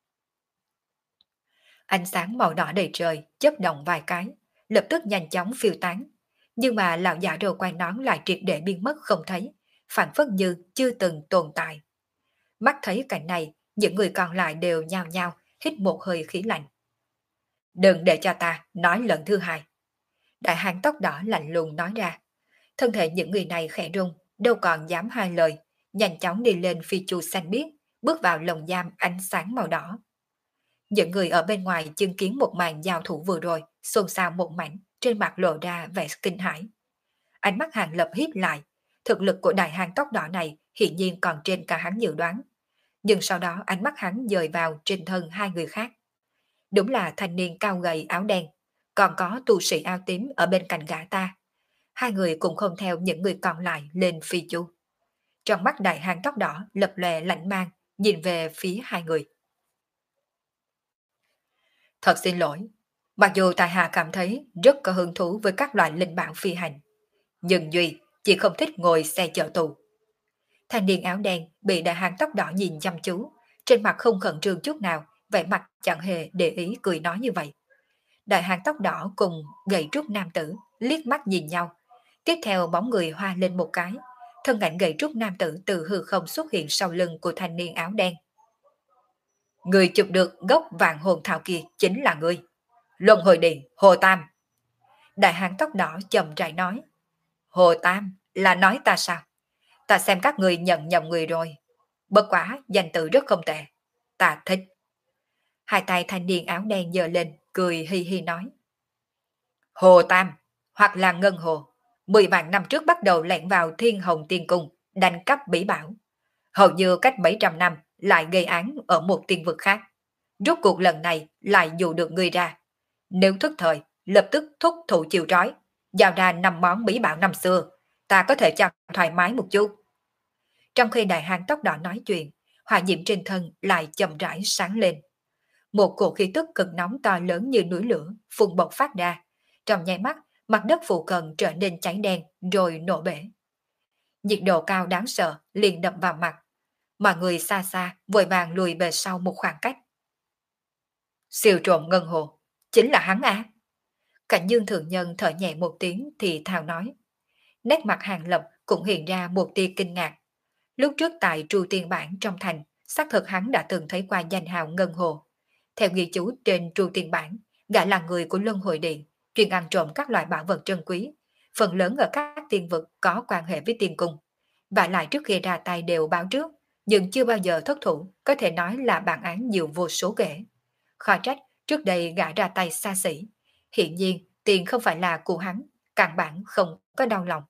Ánh sáng màu đỏ đầy trời chớp động vài cái, lập tức nhanh chóng phiêu tán. Nhưng mà lão giả râu quai nón lại triệt để biến mất không thấy, phản phất như chưa từng tồn tại. Mắt thấy cảnh này, những người còn lại đều nhao nhao hít một hơi khí lạnh. Đừng để cho ta nói lần thứ hai. Đại hán tóc đỏ lạnh lùng nói ra. Thân thể những người này khẽ rung, đâu còn dám hai lời, nhanh chóng đi lên phi chu xanh biếc, bước vào lồng giam ánh sáng màu đỏ. Những người ở bên ngoài chứng kiến một màn giao thủ vừa rồi, xôn xao một mảnh, trên mặt lộ ra vẻ kinh hãi. Ánh mắt Hàng Lập híp lại, thực lực của đại hán tóc đỏ này hiển nhiên còn trên cả hắn dự đoán. Nhưng sau đó ánh mắt hắn dời vào trên thân hai người khác. Đúng là thanh niên cao gầy áo đen, còn có tu sĩ áo tím ở bên cạnh gã ta. Hai người cũng không theo những người còn lại lên phi chu. Trong mắt đại hán tóc đỏ lập lòe lạnh mang, nhìn về phía hai người. Thật xin lỗi, mặc dù tại hạ cảm thấy rất có hứng thú với các loại linh bảo phi hành, nhưng Duy chỉ không thích ngồi xe chở tù. Thanh niên áo đen bị đại hán tóc đỏ nhìn chăm chú, trên mặt không khẩn trương chút nào, vẻ mặt chẳng hề để ý cười nói như vậy. Đại hán tóc đỏ cùng gầy trúc nam tử liếc mắt nhìn nhau, tiếp theo bóng người hoa lên một cái, thân ảnh gầy trúc nam tử từ hư không xuất hiện sau lưng của thanh niên áo đen. Người chụp được gốc vàng hồn thảo kia chính là ngươi. Luân hồi điện Hồ Tam. Đại hán tóc đỏ chậm rãi nói. Hồ Tam là nói ta sao? Ta xem các người nhận nhầm người rồi. Bất quá danh tự rất không tệ. Ta thích. Hai tay thanh niên áo đen giơ lên, cười hi hi nói. Hồ Tam, hoặc là Ngân Hồ, mười vạn năm trước bắt đầu lẻn vào Thiên Hồng Tiên Cung, đánh cắp bí bảo. Hầu như cách mấy trăm năm lại gây án ở một tiên vực khác. Rốt cuộc lần này lại dụ được người ra. Nếu thức thời, lập tức thúc thủ chịu trói, giao ra năm món bí bảo năm xưa, ta có thể cho thoải mái một chút. Trong khi đại hán tóc đỏ nói chuyện, hỏa diễm trên thân lại chậm rãi sáng lên. Một cổ khí tức cực nóng to lớn như núi lửa phun bộc phát ra. Trong nháy mắt, mặt đất phụ cận trở nên cháy đen rồi nổ bể. Nhiệt độ cao đáng sợ liền đập vào mặt. Mọi người xa xa vội vàng lùi về sau một khoảng cách. Siêu trộm Ngân Hồ, chính là hắn á. Cảnh Dương Thượng Nhân thở nhẹ một tiếng thì thào nói. Nét mặt Hàng Lập cũng hiện ra một tia kinh ngạc. Lúc trước tại Tru Tiên Bản trong thành, xác thực hắn đã từng thấy qua danh hào Ngân Hồ. Theo ghi chú trên Tru Tiên Bản, gã là người của Luân Hồi Điện, chuyên ăn trộm các loại bảo vật trân quý, phần lớn ở các tiên vực có quan hệ với tiên cung. Và lại trước khi ra tay đều báo trước, nhưng chưa bao giờ thất thủ, có thể nói là bản án nhiều vô số kể. Khó trách, trước đây gã ra tay xa xỉ. Hiện nhiên, tiền không phải là của hắn, căn bản không có đau lòng.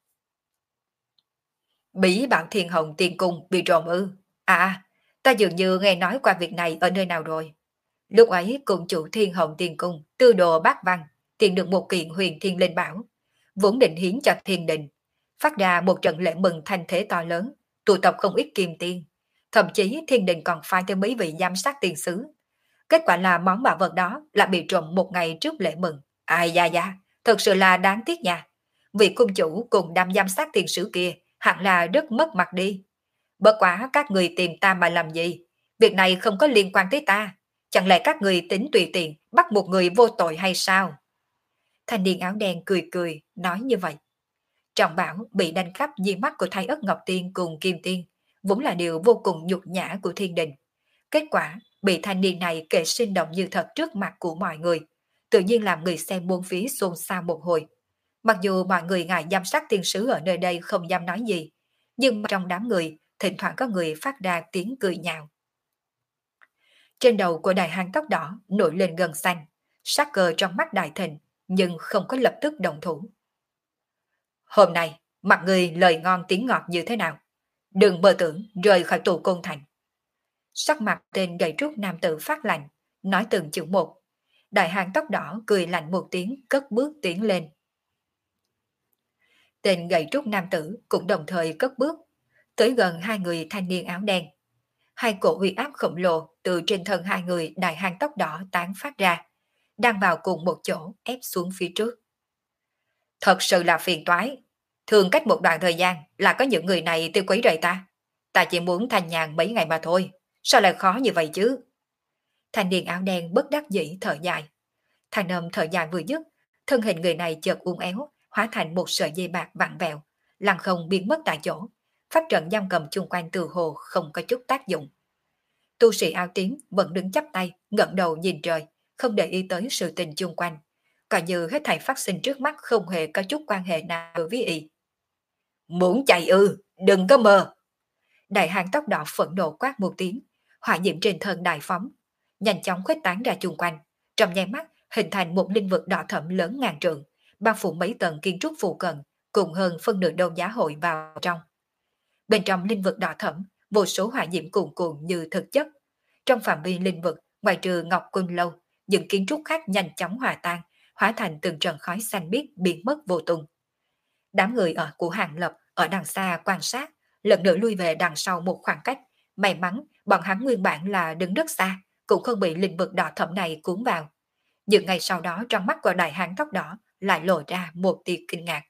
Bí bảo Thiên Hồng Tiên Cung bị trộm ư? À, ta dường như nghe nói qua việc này ở nơi nào rồi. Lúc ấy cùng chủ Thiên Hồng Tiên Cung tư đồ bác văn tìm được một kiện huyền thiên linh bảo, vốn định hiến cho thiên đình, phát ra một trận lễ mừng thanh thế to lớn, tụ tập không ít kim tiên, thậm chí thiên đình còn phái tới mấy vị giám sát tiên sứ. Kết quả là món bảo vật đó lại bị trộm một ngày trước lễ mừng. Ai da da, thật sự là đáng tiếc nha. Vị cung chủ cùng đám giám sát tiên sứ kia hẳn là rất mất mặt đi. Bất quá các người tìm ta mà làm gì? Việc này không có liên quan tới ta. Chẳng lẽ các người tính tùy tiện bắt một người vô tội hay sao? Thanh niên áo đen cười cười, nói như vậy. Trọng bảo bị đánh cắp di mắt của Thái Ất Ngọc Tiên cùng Kim Tiên, vốn là điều vô cùng nhục nhã của thiên đình. Kết quả, bị thanh niên này kể sinh động như thật trước mặt của mọi người, tự nhiên làm người xem buôn phí xôn xao một hồi. Mặc dù mọi người ngại giám sát tiên sứ ở nơi đây không dám nói gì, nhưng trong đám người, thỉnh thoảng có người phát ra tiếng cười nhạo. Trên đầu của đại hán tóc đỏ nổi lên gân xanh, sắc cơ trong mắt đại thịnh, nhưng không có lập tức động thủ. Hôm nay, Mặc người lời ngon tiếng ngọt như thế nào, đừng mơ tưởng rời khỏi tù côn thành. Sắc mặt tên gầy trúc nam tử phát lạnh, nói từng chữ một. Đại hán tóc đỏ cười lạnh một tiếng, cất bước tiến lên. Tên gầy trúc nam tử cũng đồng thời cất bước, tới gần hai người thanh niên áo đen. Hai cổ uy áp khổng lồ từ trên thân hai người đại hán tóc đỏ tán phát ra, đang vào cùng một chỗ ép xuống phía trước. Thật sự là phiền toái. Thường cách một đoạn thời gian là có những người này tiêu quấy rầy ta. Ta chỉ muốn thanh nhàn mấy ngày mà thôi. Sao lại khó như vậy chứ? Thanh niên áo đen bất đắc dĩ thở dài. Thanh âm thở dài vừa dứt, thân hình người này chợt uốn éo, hóa thành một sợi dây bạc vặn vẹo, lăng không biến mất tại chỗ. Pháp trận giam cầm chung quanh từ hồ không có chút tác dụng. Tu sĩ áo tím vẫn đứng chắp tay, ngẩng đầu nhìn trời, không để ý tới sự tình chung quanh, coi như hết thảy phát sinh trước mắt không hề có chút quan hệ nào đối với y. Muốn chạy ư, đừng có mơ. Đại hán tóc đỏ phẫn nộ quát một tiếng, hỏa diễm trên thân đại phóng, nhanh chóng khuếch tán ra chung quanh, trong nháy mắt hình thành một linh vực đỏ thẫm lớn ngàn trượng, bao phủ mấy tầng kiến trúc phụ cận, cùng hơn phân nửa đấu giá hội vào trong. Bên trong linh vực đỏ thẫm, vô số hỏa diễm cuồn cuộn như thực chất. Trong phạm vi linh vực, ngoài trừ Ngọc Quân Lâu, những kiến trúc khác nhanh chóng hòa tan, hóa thành từng trận khói xanh biếc biến mất vô tung. Đám người ở của Hàng Lập ở đằng xa quan sát, lần nữa lui về đằng sau một khoảng cách. May mắn, bọn hắn nguyên bản là đứng rất xa, cũng không bị linh vực đỏ thẫm này cuốn vào. Nhưng ngày sau đó trong mắt của đại hán tóc đỏ lại lộ ra một tia kinh ngạc.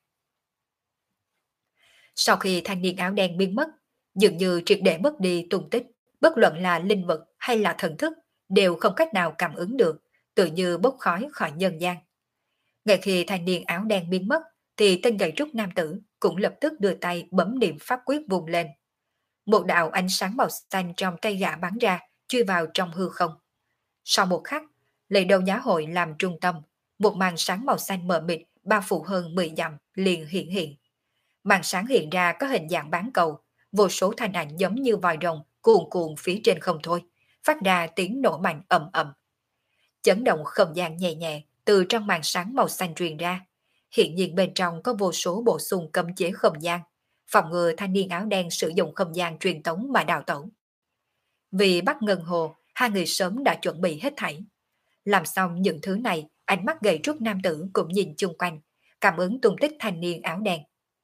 Sau khi thanh niên áo đen biến mất, dường như triệt để mất đi tung tích, bất luận là linh vật hay là thần thức, đều không cách nào cảm ứng được, tự như bốc khói khỏi nhân gian. Ngay khi thanh niên áo đen biến mất, thì tên gầy trúc nam tử cũng lập tức đưa tay bấm niệm pháp quyết vùng lên. Một đạo ánh sáng màu xanh trong tay gã bắn ra, chui vào trong hư không. Sau một khắc, lấy đầu giá hội làm trung tâm, một màn sáng màu xanh mờ mịt bao phủ hơn mười dặm liền hiện hiện. Màn sáng hiện ra có hình dạng bán cầu, vô số thanh ảnh giống như vòi rồng cuồn cuộn phía trên không thôi, phát ra tiếng nổ mạnh ầm ầm. Chấn động không gian nhẹ nhẹ từ trong màn sáng màu xanh truyền ra. Hiện nhiên bên trong có vô số bổ sung cấm chế không gian, phòng ngừa thanh niên áo đen sử dụng không gian truyền tống mà đào tẩu. Vì bắt ngân hồ, hai người sớm đã chuẩn bị hết thảy. Làm xong những thứ này, ánh mắt gầy trúc nam tử cũng nhìn chung quanh, cảm ứng tung tích thanh niên áo đen.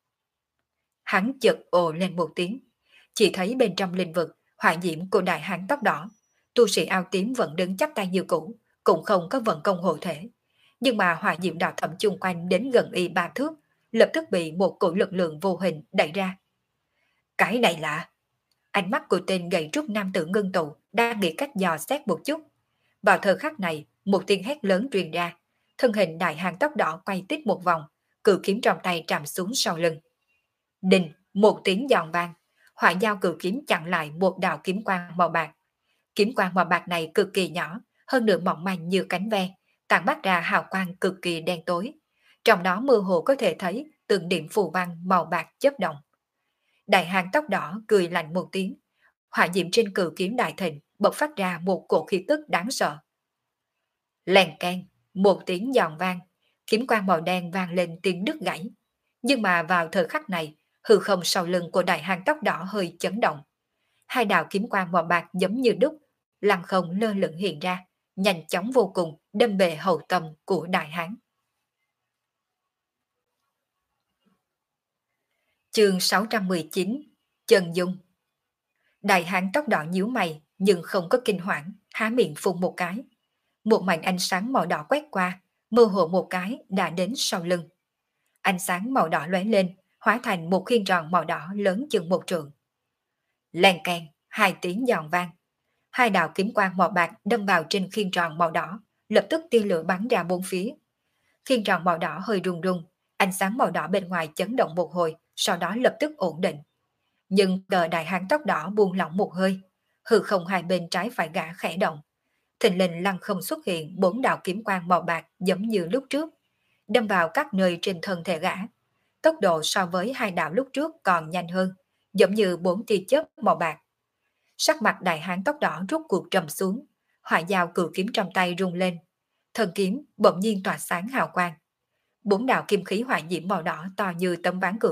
Hắn chợt ồ lên một tiếng, chỉ thấy bên trong linh vực, hỏa diễm của đại hán tóc đỏ, tu sĩ áo tím vẫn đứng chắp tay như cũ, cũng không có vận công hộ thể. Nhưng mà hỏa diễm đỏ thẫm chung quanh đến gần y ba thước, lập tức bị một cổ lực lượng vô hình đẩy ra. Cái này lạ. Ánh mắt của tên gầy trúc nam tử ngưng tụ, đang nghĩ cách dò xét một chút. Vào thời khắc này, một tiếng hét lớn truyền ra, thân hình đại hán tóc đỏ quay tít một vòng, cự kiếm trong tay trạm xuống sau lưng. Đình, một tiếng giòn vang, hỏa dao cự kiếm chặn lại một đạo kiếm quang màu bạc. Kiếm quang màu bạc này cực kỳ nhỏ, hơn nửa mỏng manh như cánh ve, tản mát ra hào quang cực kỳ đen tối. Trong đó mơ hồ có thể thấy từng điểm phù văn màu bạc chớp động. Đại hán tóc đỏ cười lạnh một tiếng, hỏa diễm trên cự kiếm đại thịnh bộc phát ra một cổ khí tức đáng sợ. Lèn can, một tiếng giòn vang, kiếm quang màu đen vang lên tiếng đứt gãy. Nhưng mà vào thời khắc này, hư không sau lưng của đại hán tóc đỏ hơi chấn động. Hai đạo kiếm quang màu bạc giống như đúc, lăng không lơ lửng hiện ra, nhanh chóng vô cùng đâm về hậu tâm của đại hán. Chương sáu trăm mười chín, Chân Dung. Đại hán tóc đỏ nhíu mày nhưng không có kinh hoảng, há miệng phun một cái. Một mảnh ánh sáng màu đỏ quét qua, mơ hồ một cái đã đến sau lưng. Ánh sáng màu đỏ lóe lên, hóa thành một khiên tròn màu đỏ lớn chừng một trượng. Leng keng, hai tiếng giòn vang. Hai đạo kiếm quang màu bạc đâm vào trên khiên tròn màu đỏ, lập tức tia lửa bắn ra bốn phía. Khiên tròn màu đỏ hơi rung rung, ánh sáng màu đỏ bên ngoài chấn động một hồi, sau đó lập tức ổn định. Nhưng cờ đại hán tóc đỏ buông lỏng một hơi, hư không hai bên trái phải gã khẽ động. Thình lình lăng không xuất hiện bốn đạo kiếm quang màu bạc giống như lúc trước, đâm vào các nơi trên thân thể gã. Tốc độ so với hai đạo lúc trước còn nhanh hơn, giống như bốn tia chớp màu bạc. Sắc mặt đại hán tóc đỏ rút cuộc trầm xuống, hỏa dao cự kiếm trong tay rung lên. Thân kiếm bỗng nhiên tỏa sáng hào quang. Bốn đạo kim khí hỏa diễm màu đỏ to như tấm ván cửa,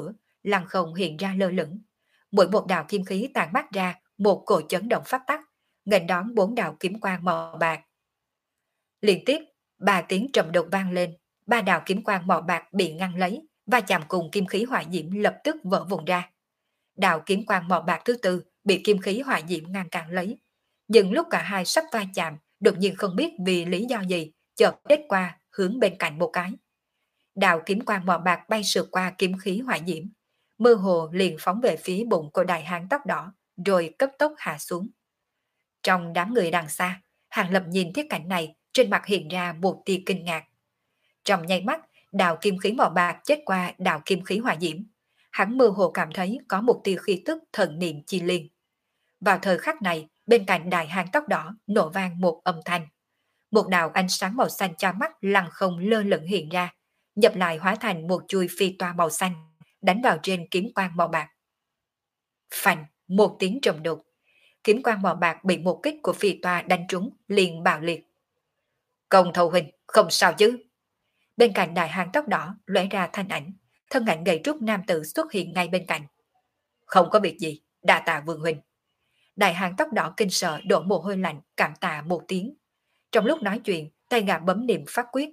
lăng không hiện ra lơ lửng. Mỗi một đạo kim khí tàn mát ra một cổ chấn động phát tắc, nghênh đón bốn đạo kiếm quang màu bạc. Liên tiếp, ba tiếng trầm đục vang lên, ba đạo kiếm quang màu bạc bị ngăn lấy, và chạm cùng kim khí hỏa diễm lập tức vỡ vụn ra. Đạo kiếm quang màu bạc thứ tư bị kim khí hỏa diễm ngăn cản lấy. Nhưng lúc cả hai sắp va chạm, đột nhiên không biết vì lý do gì, chợt đết qua hướng bên cạnh một cái. Đạo kiếm quang màu bạc bay sượt qua kiếm khí hỏa diễm, mơ hồ liền phóng về phía bụng của đại hán tóc đỏ, rồi cấp tốc hạ xuống. Trong đám người đằng xa, Hàng Lập nhìn thiết cảnh này, trên mặt hiện ra một tia kinh ngạc. Trong nháy mắt, đạo kim khí màu bạc chết qua đạo kim khí hỏa diễm. Hắn mơ hồ cảm thấy có một tia khí tức thần niệm chi liên. Vào thời khắc này, bên cạnh đại hán tóc đỏ nổ vang một âm thanh. Một đạo ánh sáng màu xanh cho mắt lăng không lơ lửng hiện ra, nhập lại hóa thành một chuôi phi toa màu xanh, đánh vào trên kiếm quang màu bạc. Phành, một tiếng trầm đục. Kiếm quang màu bạc bị một kích của phi toa đánh trúng, liền bạo liệt. Công thầu huynh, không sao chứ? Bên cạnh đại hán tóc đỏ lóe ra thanh ảnh, thân ảnh gầy trúc nam tử xuất hiện ngay bên cạnh. Không có việc gì, đa tạ vương huynh. Đại hán tóc đỏ kinh sợ đổ mồ hôi lạnh, cảm tạ một tiếng. Trong lúc nói chuyện, tay gã bấm niệm pháp quyết.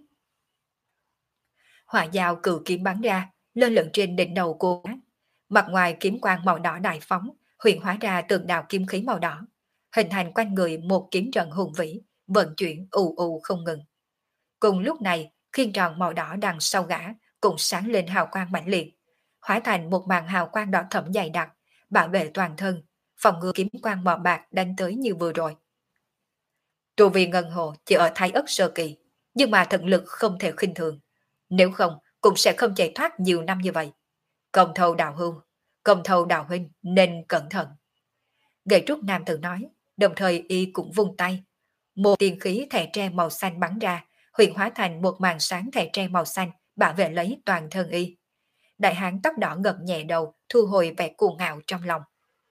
Hỏa dao cự kiếm bắn ra, lơ lửng trên đỉnh đầu cô. Mặt ngoài kiếm quang màu đỏ đại phóng, huyền hóa ra từng đạo kiếm khí màu đỏ, hình thành quanh người một kiếm trận hùng vĩ, vận chuyển ù ù không ngừng. Cùng lúc này, khiên tròn màu đỏ đằng sau gã cũng sáng lên hào quang mạnh liệt, hóa thành một màn hào quang đỏ thẫm dày đặc, bảo vệ toàn thân, phòng ngừa kiếm quang màu bạc đánh tới như vừa rồi. Tu vi ngân hồ chỉ ở thái ất sơ kỳ, nhưng mà thực lực không thể khinh thường, nếu không cũng sẽ không chạy thoát nhiều năm như vậy. Công thâu đạo hưu, công thâu đạo huynh nên cẩn thận. Gậy trúc nam tử nói, đồng thời y cũng vung tay. Một tiên khí thẻ tre màu xanh bắn ra, huyền hóa thành một màn sáng thẻ tre màu xanh, bảo vệ lấy toàn thân y. Đại hán tóc đỏ gật nhẹ đầu, thu hồi vẻ cuồng ngạo trong lòng.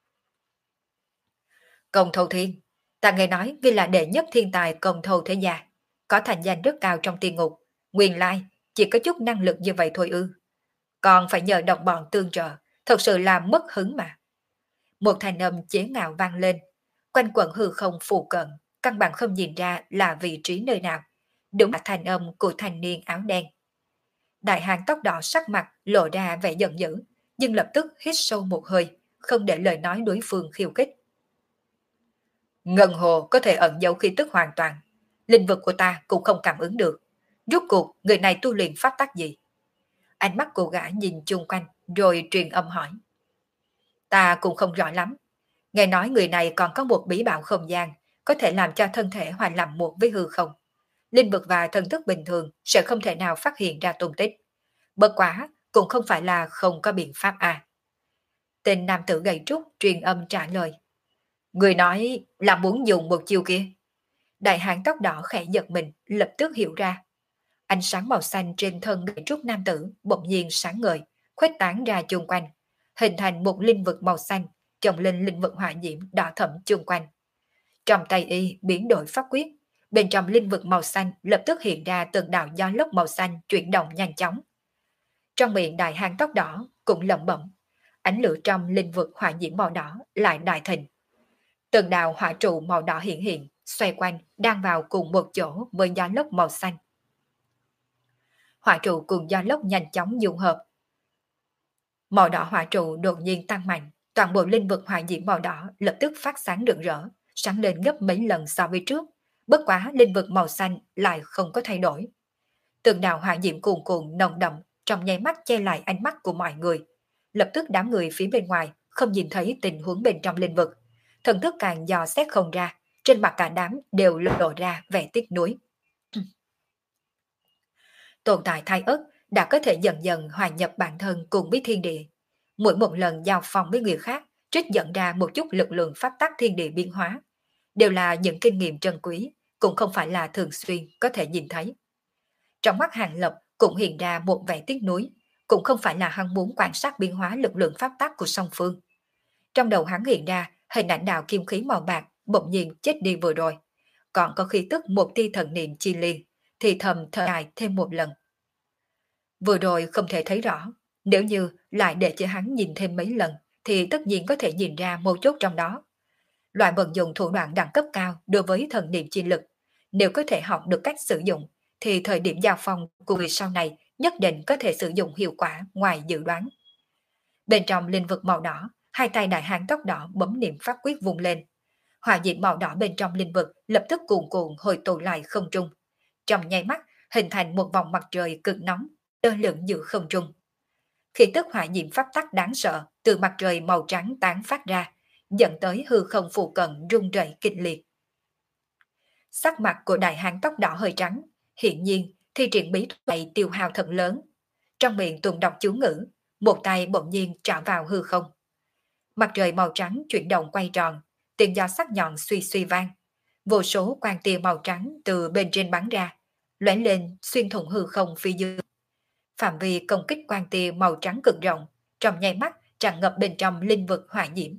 Công thâu thiên, ta nghe nói ngươi là đệ nhất thiên tài công thâu thế gia, có thành danh rất cao trong tiên ngục. Nguyên lai chỉ có chút năng lực như vậy thôi ư? Còn phải nhờ đồng bọn tương trợ, thật sự là mất hứng mà. Một thanh âm chế ngạo vang lên, quanh quẩn hư không phù cận, căn bản không nhìn ra là vị trí nơi nào. Đúng là thanh âm của thanh niên áo đen. Đại hán tóc đỏ sắc mặt lộ ra vẻ giận dữ, nhưng lập tức hít sâu một hơi, không để lời nói đối phương khiêu khích. Ngân hồ có thể ẩn giấu khí tức hoàn toàn, linh vực của ta cũng không cảm ứng được. Rốt cuộc người này tu luyện pháp tắc gì? Ánh mắt cô gã nhìn chung quanh, rồi truyền âm hỏi. Ta cũng không rõ lắm. Nghe nói người này còn có một bí bảo không gian, có thể làm cho thân thể hòa làm một với hư không. Linh vực và thần thức bình thường sẽ không thể nào phát hiện ra tung tích. Bất quá, cũng không phải là không có biện pháp à. Tên nam tử gầy trúc truyền âm trả lời. Người nói là muốn dùng một chiêu kia. Đại hán tóc đỏ khẽ giật mình, lập tức hiểu ra. Ánh sáng màu xanh trên thân gậy trúc nam tử bỗng nhiên sáng ngời, khuếch tán ra chung quanh, hình thành một linh vực màu xanh, chồng lên linh vực hỏa diễm đỏ thẫm chung quanh. Trong tay y biến đổi pháp quyết, bên trong linh vực màu xanh lập tức hiện ra từng đạo gió lốc màu xanh chuyển động nhanh chóng. Trong miệng đại hán tóc đỏ cũng lẩm bẩm, ánh lửa trong linh vực hỏa diễm màu đỏ lại đại thịnh. Từng đạo hỏa trụ màu đỏ hiện hiện, xoay quanh, đang vào cùng một chỗ với gió lốc màu xanh. Hỏa trụ cùng gió lốc nhanh chóng dung hợp. Màu đỏ hỏa trụ đột nhiên tăng mạnh, toàn bộ linh vực hỏa diễm màu đỏ lập tức phát sáng rực rỡ, sáng lên gấp mấy lần so với trước. Bất quá linh vực màu xanh lại không có thay đổi. Từng đạo hỏa diễm cuồn cuộn nồng đậm trong nháy mắt che lại ánh mắt của mọi người. Lập tức đám người phía bên ngoài không nhìn thấy tình huống bên trong linh vực. Thần thức càng dò xét không ra, trên mặt cả đám đều lộ ra vẻ tiếc nuối. Tồn tại thai ất đã có thể dần dần hòa nhập bản thân cùng với thiên địa. Mỗi một lần giao phòng với người khác, trích dẫn ra một chút lực lượng pháp tắc thiên địa biến hóa, đều là những kinh nghiệm trân quý, cũng không phải là thường xuyên có thể nhìn thấy. Trong mắt Hàng Lập cũng hiện ra một vẻ tiếc nuối, cũng không phải là hắn muốn quan sát biến hóa lực lượng pháp tắc của song phương. Trong đầu hắn hiện ra hình ảnh đạo kim khí màu bạc bỗng nhiên chết đi vừa rồi, còn có khí tức một tia thần niệm chi liên, thì thầm thở dài thêm một lần. Vừa rồi không thể thấy rõ, Nếu như lại để cho hắn nhìn thêm mấy lần, thì tất nhiên có thể nhìn ra mấu chốt trong đó. Loại vận dụng thủ đoạn đẳng cấp cao đối với thần niệm chi lực, nếu có thể học được cách sử dụng, thì thời điểm giao phong của người sau này nhất định có thể sử dụng hiệu quả ngoài dự đoán. Bên trong linh vực màu đỏ, hai tay đại hán tóc đỏ bấm niệm pháp quyết vung lên. Hỏa diễm màu đỏ bên trong linh vực lập tức cuồn cuộn hồi tụ lại không trung. Trong nháy mắt, hình thành một vòng mặt trời cực nóng, lơ lửng giữa không trung. Khi tức hỏa diễm pháp tắc đáng sợ từ mặt trời màu trắng tán phát ra, dẫn tới hư không phụ cận rung rẩy kịch liệt. Sắc mặt của đại hán tóc đỏ hơi trắng, hiện nhiên thi triển bí thuật này tiêu hao thật lớn. Trong miệng tụng đọc chú ngữ, một tay bỗng nhiên trả vào hư không. Mặt trời màu trắng chuyển động quay tròn, tiếng gió sắc nhọn suy suy vang. Vô số quang tia màu trắng từ bên trên bắn ra, lóe lên xuyên thủng hư không phía dưới. Phạm vi công kích quang tia màu trắng cực rộng, trong nháy mắt tràn ngập bên trong linh vực hỏa diễm.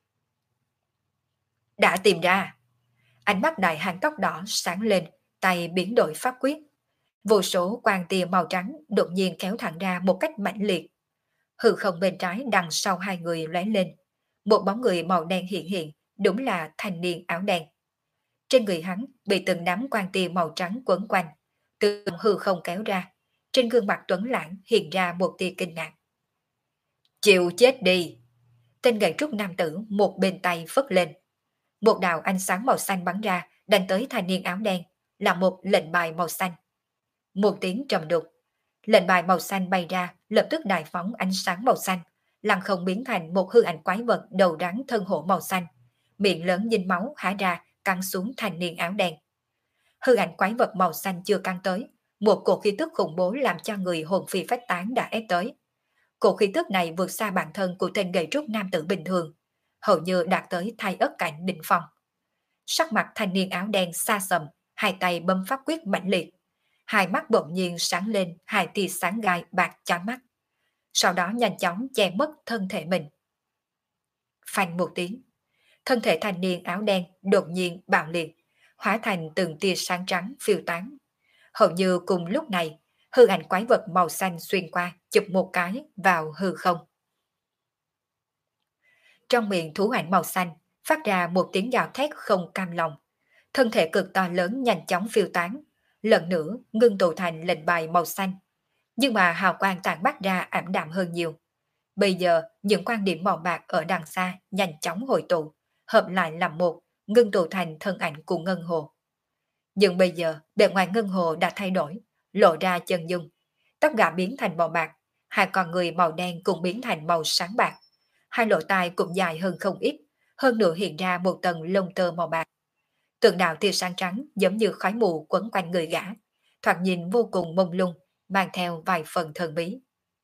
Đã tìm ra. Ánh mắt đại hán tóc đỏ sáng lên, tay biến đổi pháp quyết. Vô số quang tia màu trắng đột nhiên kéo thẳng ra một cách mãnh liệt. Hư không bên trái đằng sau hai người lóe lên. Một bóng người màu đen hiện hiện, đúng là thanh niên áo đen. Trên người hắn bị từng đám quang tia màu trắng quấn quanh, từ hư không kéo ra. Trên gương mặt tuấn lãng hiện ra một tia kinh ngạc. Chịu chết đi! Tên gậy trúc nam tử một bên tay phất lên. Một đạo ánh sáng màu xanh bắn ra, đánh tới thanh niên áo đen, là một lệnh bài màu xanh. Một tiếng trầm đục, lệnh bài màu xanh bay ra, lập tức đại phóng ánh sáng màu xanh, lăng không biến thành một hư ảnh quái vật đầu rắn thân hổ màu xanh, miệng lớn dinh máu há ra, cắn xuống thanh niên áo đen. Hư ảnh quái vật màu xanh chưa căng tới, một cổ khí tức khủng bố làm cho người hồn phi phách tán đã ép tới. Cổ khí tức này vượt xa bản thân của tên gầy trúc nam tử bình thường, hầu như đạt tới thai ất cảnh đỉnh phong. Sắc mặt thanh niên áo đen xa sầm, hai tay bấm pháp quyết mãnh liệt, hai mắt bỗng nhiên sáng lên hai tia sáng gai bạc chói mắt. Sau đó nhanh chóng che mất thân thể mình. Phanh một tiếng, thân thể thanh niên áo đen đột nhiên bạo liệt, hóa thành từng tia sáng trắng phiêu tán. Hầu như cùng lúc này, hư ảnh quái vật màu xanh xuyên qua, chụp một cái vào hư không. Trong miệng thú ảnh màu xanh phát ra một tiếng gào thét không cam lòng. Thân thể cực to lớn nhanh chóng phiêu tán, lần nữa ngưng tụ thành lệnh bài màu xanh. Nhưng mà hào quang tản mát ra ảm đạm hơn nhiều. Bây giờ những quan điểm màu bạc ở đằng xa nhanh chóng hội tụ, hợp lại làm một, ngưng tụ thành thân ảnh của Ngân Hồ. Nhưng bây giờ bề ngoài Ngân Hồ đã thay đổi, lộ ra chân dung. Tóc gã biến thành màu bạc, hai con người màu đen cũng biến thành màu sáng bạc. Hai lỗ tai cũng dài hơn không ít, hơn nữa hiện ra một tầng lông tơ màu bạc. Tượng đạo tia sáng trắng giống như khói mù quấn quanh người gã, thoạt nhìn vô cùng mông lung, mang theo vài phần thần bí.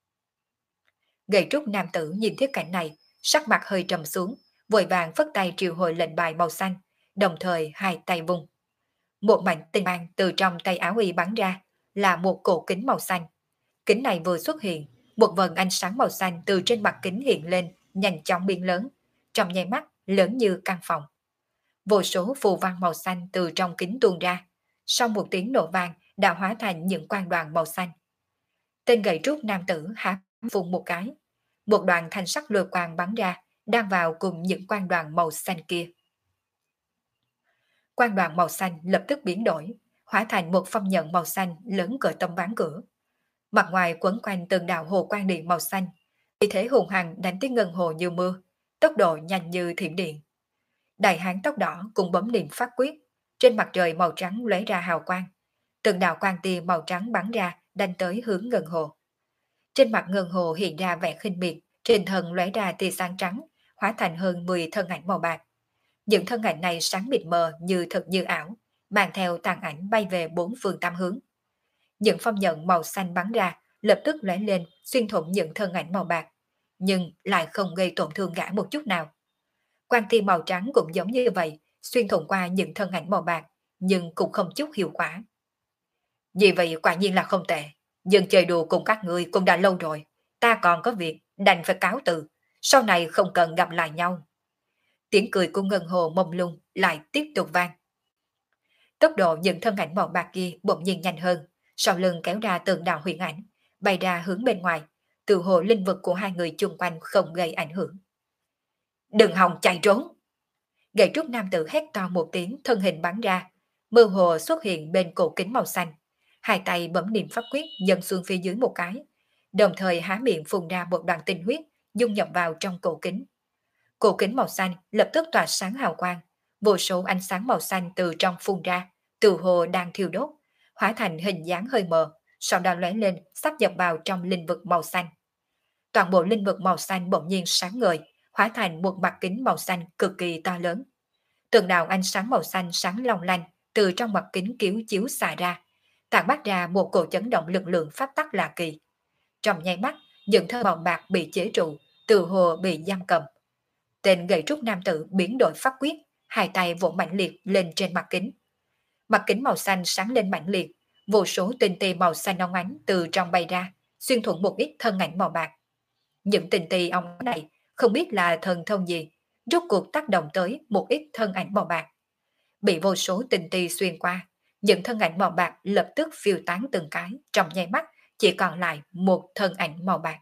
Gầy trúc nam tử nhìn thấy cảnh này, sắc mặt hơi trầm xuống, vội vàng phất tay triệu hồi lệnh bài màu xanh, đồng thời hai tay vung. Một mảnh tinh mang từ trong tay áo y bắn ra, là một cổ kính màu xanh. Kính này vừa xuất hiện, một vần ánh sáng màu xanh từ trên mặt kính hiện lên, nhanh chóng biến lớn, trong nháy mắt lớn như căn phòng. Vô số phù văn màu xanh từ trong kính tuôn ra, sau một tiếng nổ vang đã hóa thành những quang đoàn màu xanh. Tên gầy trúc nam tử há phun một cái, một đoàn thanh sắc lôi quang bắn ra, đang vào cùng những quang đoàn màu xanh kia. Quang đoàn màu xanh lập tức biến đổi, hóa thành một phong nhận màu xanh lớn cỡ tấm ván cửa. Mặt ngoài quấn quanh từng đạo hồ quang điện màu xanh, vì thế hùng hằng đánh tới Ngân Hồ như mưa, tốc độ nhanh như thiểm điện. Đại hán tóc đỏ cũng bấm niệm pháp quyết, trên mặt trời màu trắng lóe ra hào quang. Từng đạo quang tia màu trắng bắn ra, đánh tới hướng Ngân Hồ. Trên mặt Ngân Hồ hiện ra vẻ khinh miệt, trên thân lóe ra tia sáng trắng, hóa thành hơn mười thân ảnh màu bạc. Những thân ảnh này sáng mịt mờ như thật như ảo, mang theo tàn ảnh bay về bốn phương tám hướng. Những phong nhận màu xanh bắn ra, lập tức lóe lên xuyên thủng những thân ảnh màu bạc, nhưng lại không gây tổn thương gã một chút nào. Quang tia màu trắng cũng giống như vậy, xuyên thủng qua những thân ảnh màu bạc, nhưng cũng không chút hiệu quả. Vì vậy quả nhiên là không tệ, nhưng chơi đùa cùng các ngươi cũng đã lâu rồi, ta còn có việc đành phải cáo từ, sau này không cần gặp lại nhau. Tiếng cười của Ngân Hồ mông lung lại tiếp tục vang. Tốc độ những thân ảnh màu bạc kia bỗng nhiên nhanh hơn, sau lưng kéo ra từng đạo huyền ảnh, bay ra hướng bên ngoài, từ hồ linh vực của hai người chung quanh không gây ảnh hưởng. Đừng hòng chạy trốn! Gậy trúc nam tử hét to một tiếng, thân hình bắn ra, mơ hồ xuất hiện bên cổ kính màu xanh. Hai tay bấm niệm pháp quyết dần xuống phía dưới một cái, đồng thời há miệng phun ra một đoàn tinh huyết dung nhập vào trong cổ kính. Cổ kính màu xanh lập tức tỏa sáng hào quang, vô số ánh sáng màu xanh từ trong phun ra, từ hồ đang thiêu đốt, hóa thành hình dáng hơi mờ, sau đó lóe lên sắp nhập vào trong linh vực màu xanh. Toàn bộ linh vực màu xanh bỗng nhiên sáng ngời, hóa thành một mặt kính màu xanh cực kỳ to lớn. Từng đạo ánh sáng màu xanh sáng long lanh từ trong mặt kính chiếu chiếu xạ ra, tản mát ra một cổ chấn động lực lượng pháp tắc lạ kỳ. Trong nháy mắt, những thơ màu bạc bị chế trụ, từ hồ bị giam cầm. Tên gậy trúc nam tử biến đổi pháp quyết, hai tay vỗ mạnh liệt lên trên mặt kính. Mặt kính màu xanh sáng lên mạnh liệt, vô số tinh tì màu xanh óng ánh từ trong bay ra, xuyên thủng một ít thân ảnh màu bạc. Những tinh tì óng này không biết là thần thông gì, rốt cuộc tác động tới một ít thân ảnh màu bạc. Bị vô số tinh tì xuyên qua, những thân ảnh màu bạc lập tức phiêu tán từng cái, trong nháy mắt chỉ còn lại một thân ảnh màu bạc.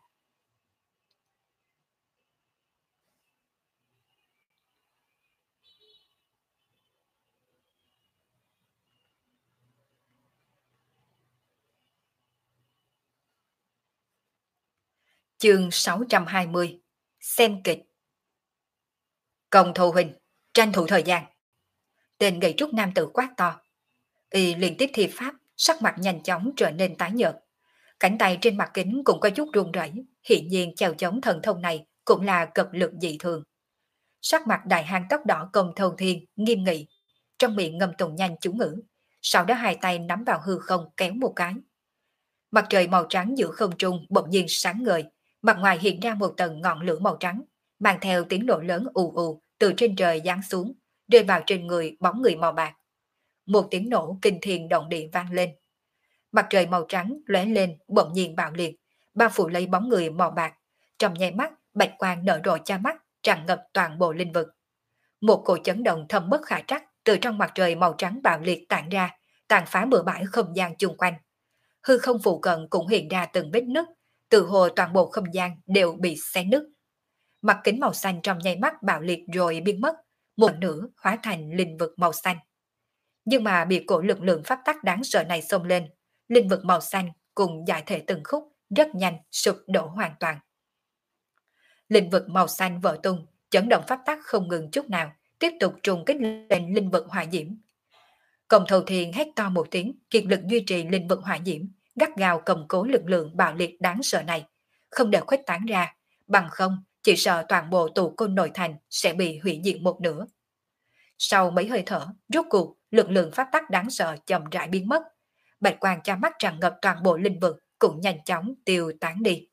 Chương sáu trăm hai mươi. Xem kịch. Công thù huynh, tranh thủ thời gian. Tên gậy trúc nam tử quát to. Y liên tiếp thi pháp, sắc mặt nhanh chóng trở nên tái nhợt. Cánh tay trên mặt kính cũng có chút run rẩy, hiển nhiên chèo chống thần thông này cũng là cực lực dị thường. Sắc mặt đại hang tóc đỏ Công Thâu Thiên nghiêm nghị, trong miệng ngâm tụng nhanh chú ngữ, sau đó hai tay nắm vào hư không kéo một cái. Mặt trời màu trắng giữa không trung bỗng nhiên sáng ngời, mặt ngoài hiện ra một tầng ngọn lửa màu trắng, mang theo tiếng nổ lớn ù ù từ trên trời giáng xuống, rơi vào trên người bóng người màu bạc. Một tiếng nổ kinh thiên động địa vang lên. Mặt trời màu trắng lóe lên bỗng nhiên bạo liệt, bao phủ lấy bóng người màu bạc. Trong nháy mắt, bạch quang nở rộ cha mắt, tràn ngập toàn bộ linh vực. Một cổ chấn động thâm bất khả trắc từ trong mặt trời màu trắng bạo liệt tản ra, tàn phá bừa bãi không gian chung quanh. Hư không phụ cận cũng hiện ra từng vết nứt, từ hồ toàn bộ không gian đều bị xé nứt. Mặt kính màu xanh trong nháy mắt bạo liệt rồi biến mất, một nửa hóa thành linh vực màu xanh. Nhưng mà bị cổ lực lượng pháp tắc đáng sợ này xông lên, linh vực màu xanh cùng giải thể từng khúc, rất nhanh sụp đổ hoàn toàn. Linh vực màu xanh vỡ tung, chấn động pháp tắc không ngừng chút nào, tiếp tục trùng kích lên linh vực hỏa diễm. Công Thâu Thiên hét to một tiếng, kiệt lực duy trì linh vực hỏa diễm, gắt gao cầm cố lực lượng bạo liệt đáng sợ này, không để khuếch tán ra, bằng không chỉ sợ toàn bộ tù côn nội thành sẽ bị hủy diệt một nửa. Sau mấy hơi thở, rốt cuộc lực lượng pháp tắc đáng sợ chậm rãi biến mất, bạch quang cha mắt tràn ngập toàn bộ linh vực cũng nhanh chóng tiêu tán đi.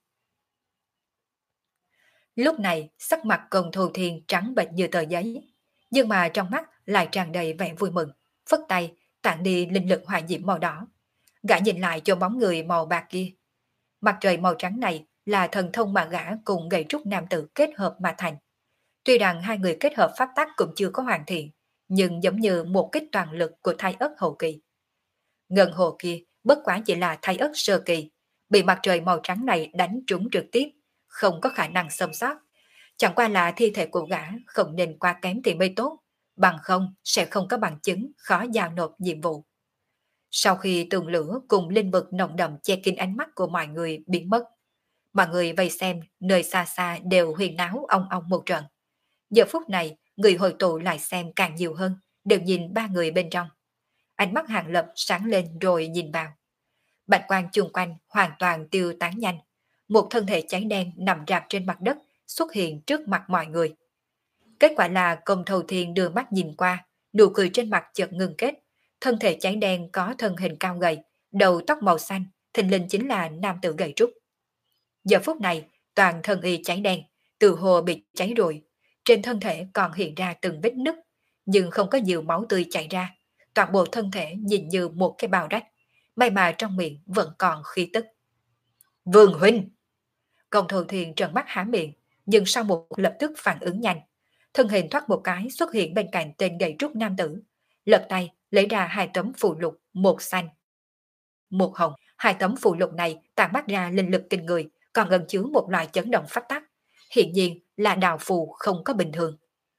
Lúc này sắc mặt Công Thâu Thiên trắng bệch như tờ giấy, nhưng mà trong mắt lại tràn đầy vẻ vui mừng, phất tay tản đi linh lực hỏa diễm màu đỏ. Gã nhìn lại cho bóng người màu bạc kia. Mặt trời màu trắng này là thần thông mà gã cùng gậy trúc nam tử kết hợp mà thành. Tuy rằng hai người kết hợp pháp tắc cũng chưa có hoàn thiện, nhưng giống như một kích toàn lực của thai ất hậu kỳ. Ngân hồ kia bất quá chỉ là thai ất sơ kỳ, bị mặt trời màu trắng này đánh trúng trực tiếp, không có khả năng sống sót. Chẳng qua là thi thể của gã không nên quá kém thì mới tốt, bằng không sẽ không có bằng chứng khó giao nộp nhiệm vụ. Sau khi tường lửa cùng linh vực nồng đậm che kín ánh mắt của mọi người biến mất, mọi người vây xem nơi xa xa đều huyền náo ong ong một trận. Giờ phút này, người hội tụ lại xem càng nhiều hơn, đều nhìn ba người bên trong. Ánh mắt Hàng Lập sáng lên rồi nhìn vào. Bạch quang chung quanh hoàn toàn tiêu tán nhanh. Một thân thể cháy đen nằm rạp trên mặt đất xuất hiện trước mặt mọi người. Kết quả là Công Thâu Thiên đưa mắt nhìn qua, nụ cười trên mặt chợt ngừng kết. Thân thể cháy đen có thân hình cao gầy, đầu tóc màu xanh, thình lình chính là nam tử gầy trúc. Giờ phút này, toàn thân y cháy đen, từ hồ bị cháy rồi. Trên thân thể còn hiện ra từng vết nứt, nhưng không có nhiều máu tươi chảy ra. Toàn bộ thân thể nhìn như một cái bao rách, may mà trong miệng vẫn còn khí tức. Vương huynh! Công Thâu Thiên trợn mắt há miệng, nhưng sau một lập tức phản ứng nhanh. Thân hình thoát một cái xuất hiện bên cạnh tên gậy trúc nam tử. Lật tay lấy ra hai tấm phù lục, một xanh, một hồng. Hai tấm phù lục này tản mát ra linh lực kinh người, còn ẩn chứa một loại chấn động phát tắc, hiện nhiên là đạo phù không có bình thường.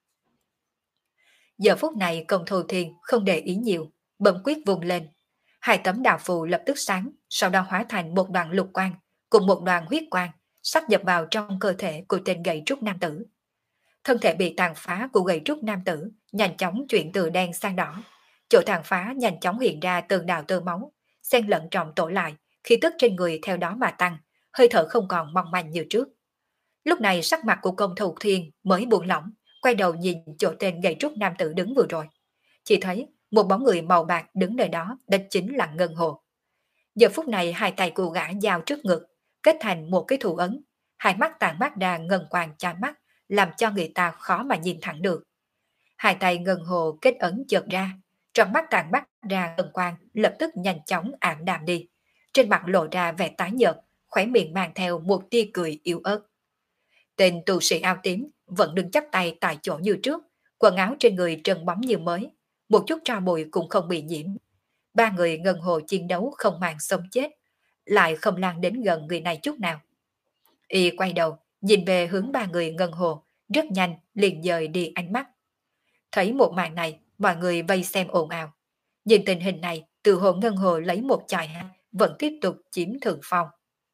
Giờ phút này Công Thù Thiên không để ý nhiều, bấm quyết vùng lên. Hai tấm đạo phù lập tức sáng, sau đó hóa thành một đoàn lục quang, cùng một đoàn huyết quang, sắp nhập vào trong cơ thể của tên gậy trúc nam tử. Thân thể bị tàn phá của gậy trúc nam tử nhanh chóng chuyển từ đen sang đỏ. Chỗ tàn phá nhanh chóng hiện ra từng đạo tơ máu, xen lẫn trong tổ lại, khí tức trên người theo đó mà tăng, hơi thở không còn mong manh như trước. Lúc này sắc mặt của Công Thù Thiên mới buông lỏng, quay đầu nhìn chỗ tên gậy trúc nam tử đứng vừa rồi. Chỉ thấy một bóng người màu bạc đứng nơi đó, đó chính là Ngân Hồ. Giờ phút này hai tay của gã giao trước ngực, kết thành một cái thủ ấn, hai mắt tàn mắt ra ngân quang chói mắt, làm cho người ta khó mà nhìn thẳng được. Hai tay Ngân Hồ kết ấn chợt ra, trong mắt tàn mắt ra ngân quang lập tức nhanh chóng ảm đạm đi, trên mặt lộ ra vẻ tái nhợt, khóe miệng mang theo một tia cười yếu ớt. Tên tu sĩ áo tím vẫn đứng chắp tay tại chỗ như trước, quần áo trên người trơn bóng như mới, một chút tro bụi cũng không bị nhiễm. Ba người Ngân Hồ chiến đấu không màng sống chết, lại không lan đến gần người này chút nào. Y quay đầu, nhìn về hướng ba người Ngân Hồ, rất nhanh liền dời đi ánh mắt. Thấy một màn này, mọi người vây xem ồn ào. Nhìn tình hình này, từ hồ Ngân Hồ lấy một chài hạt, vẫn tiếp tục chiếm thượng phong.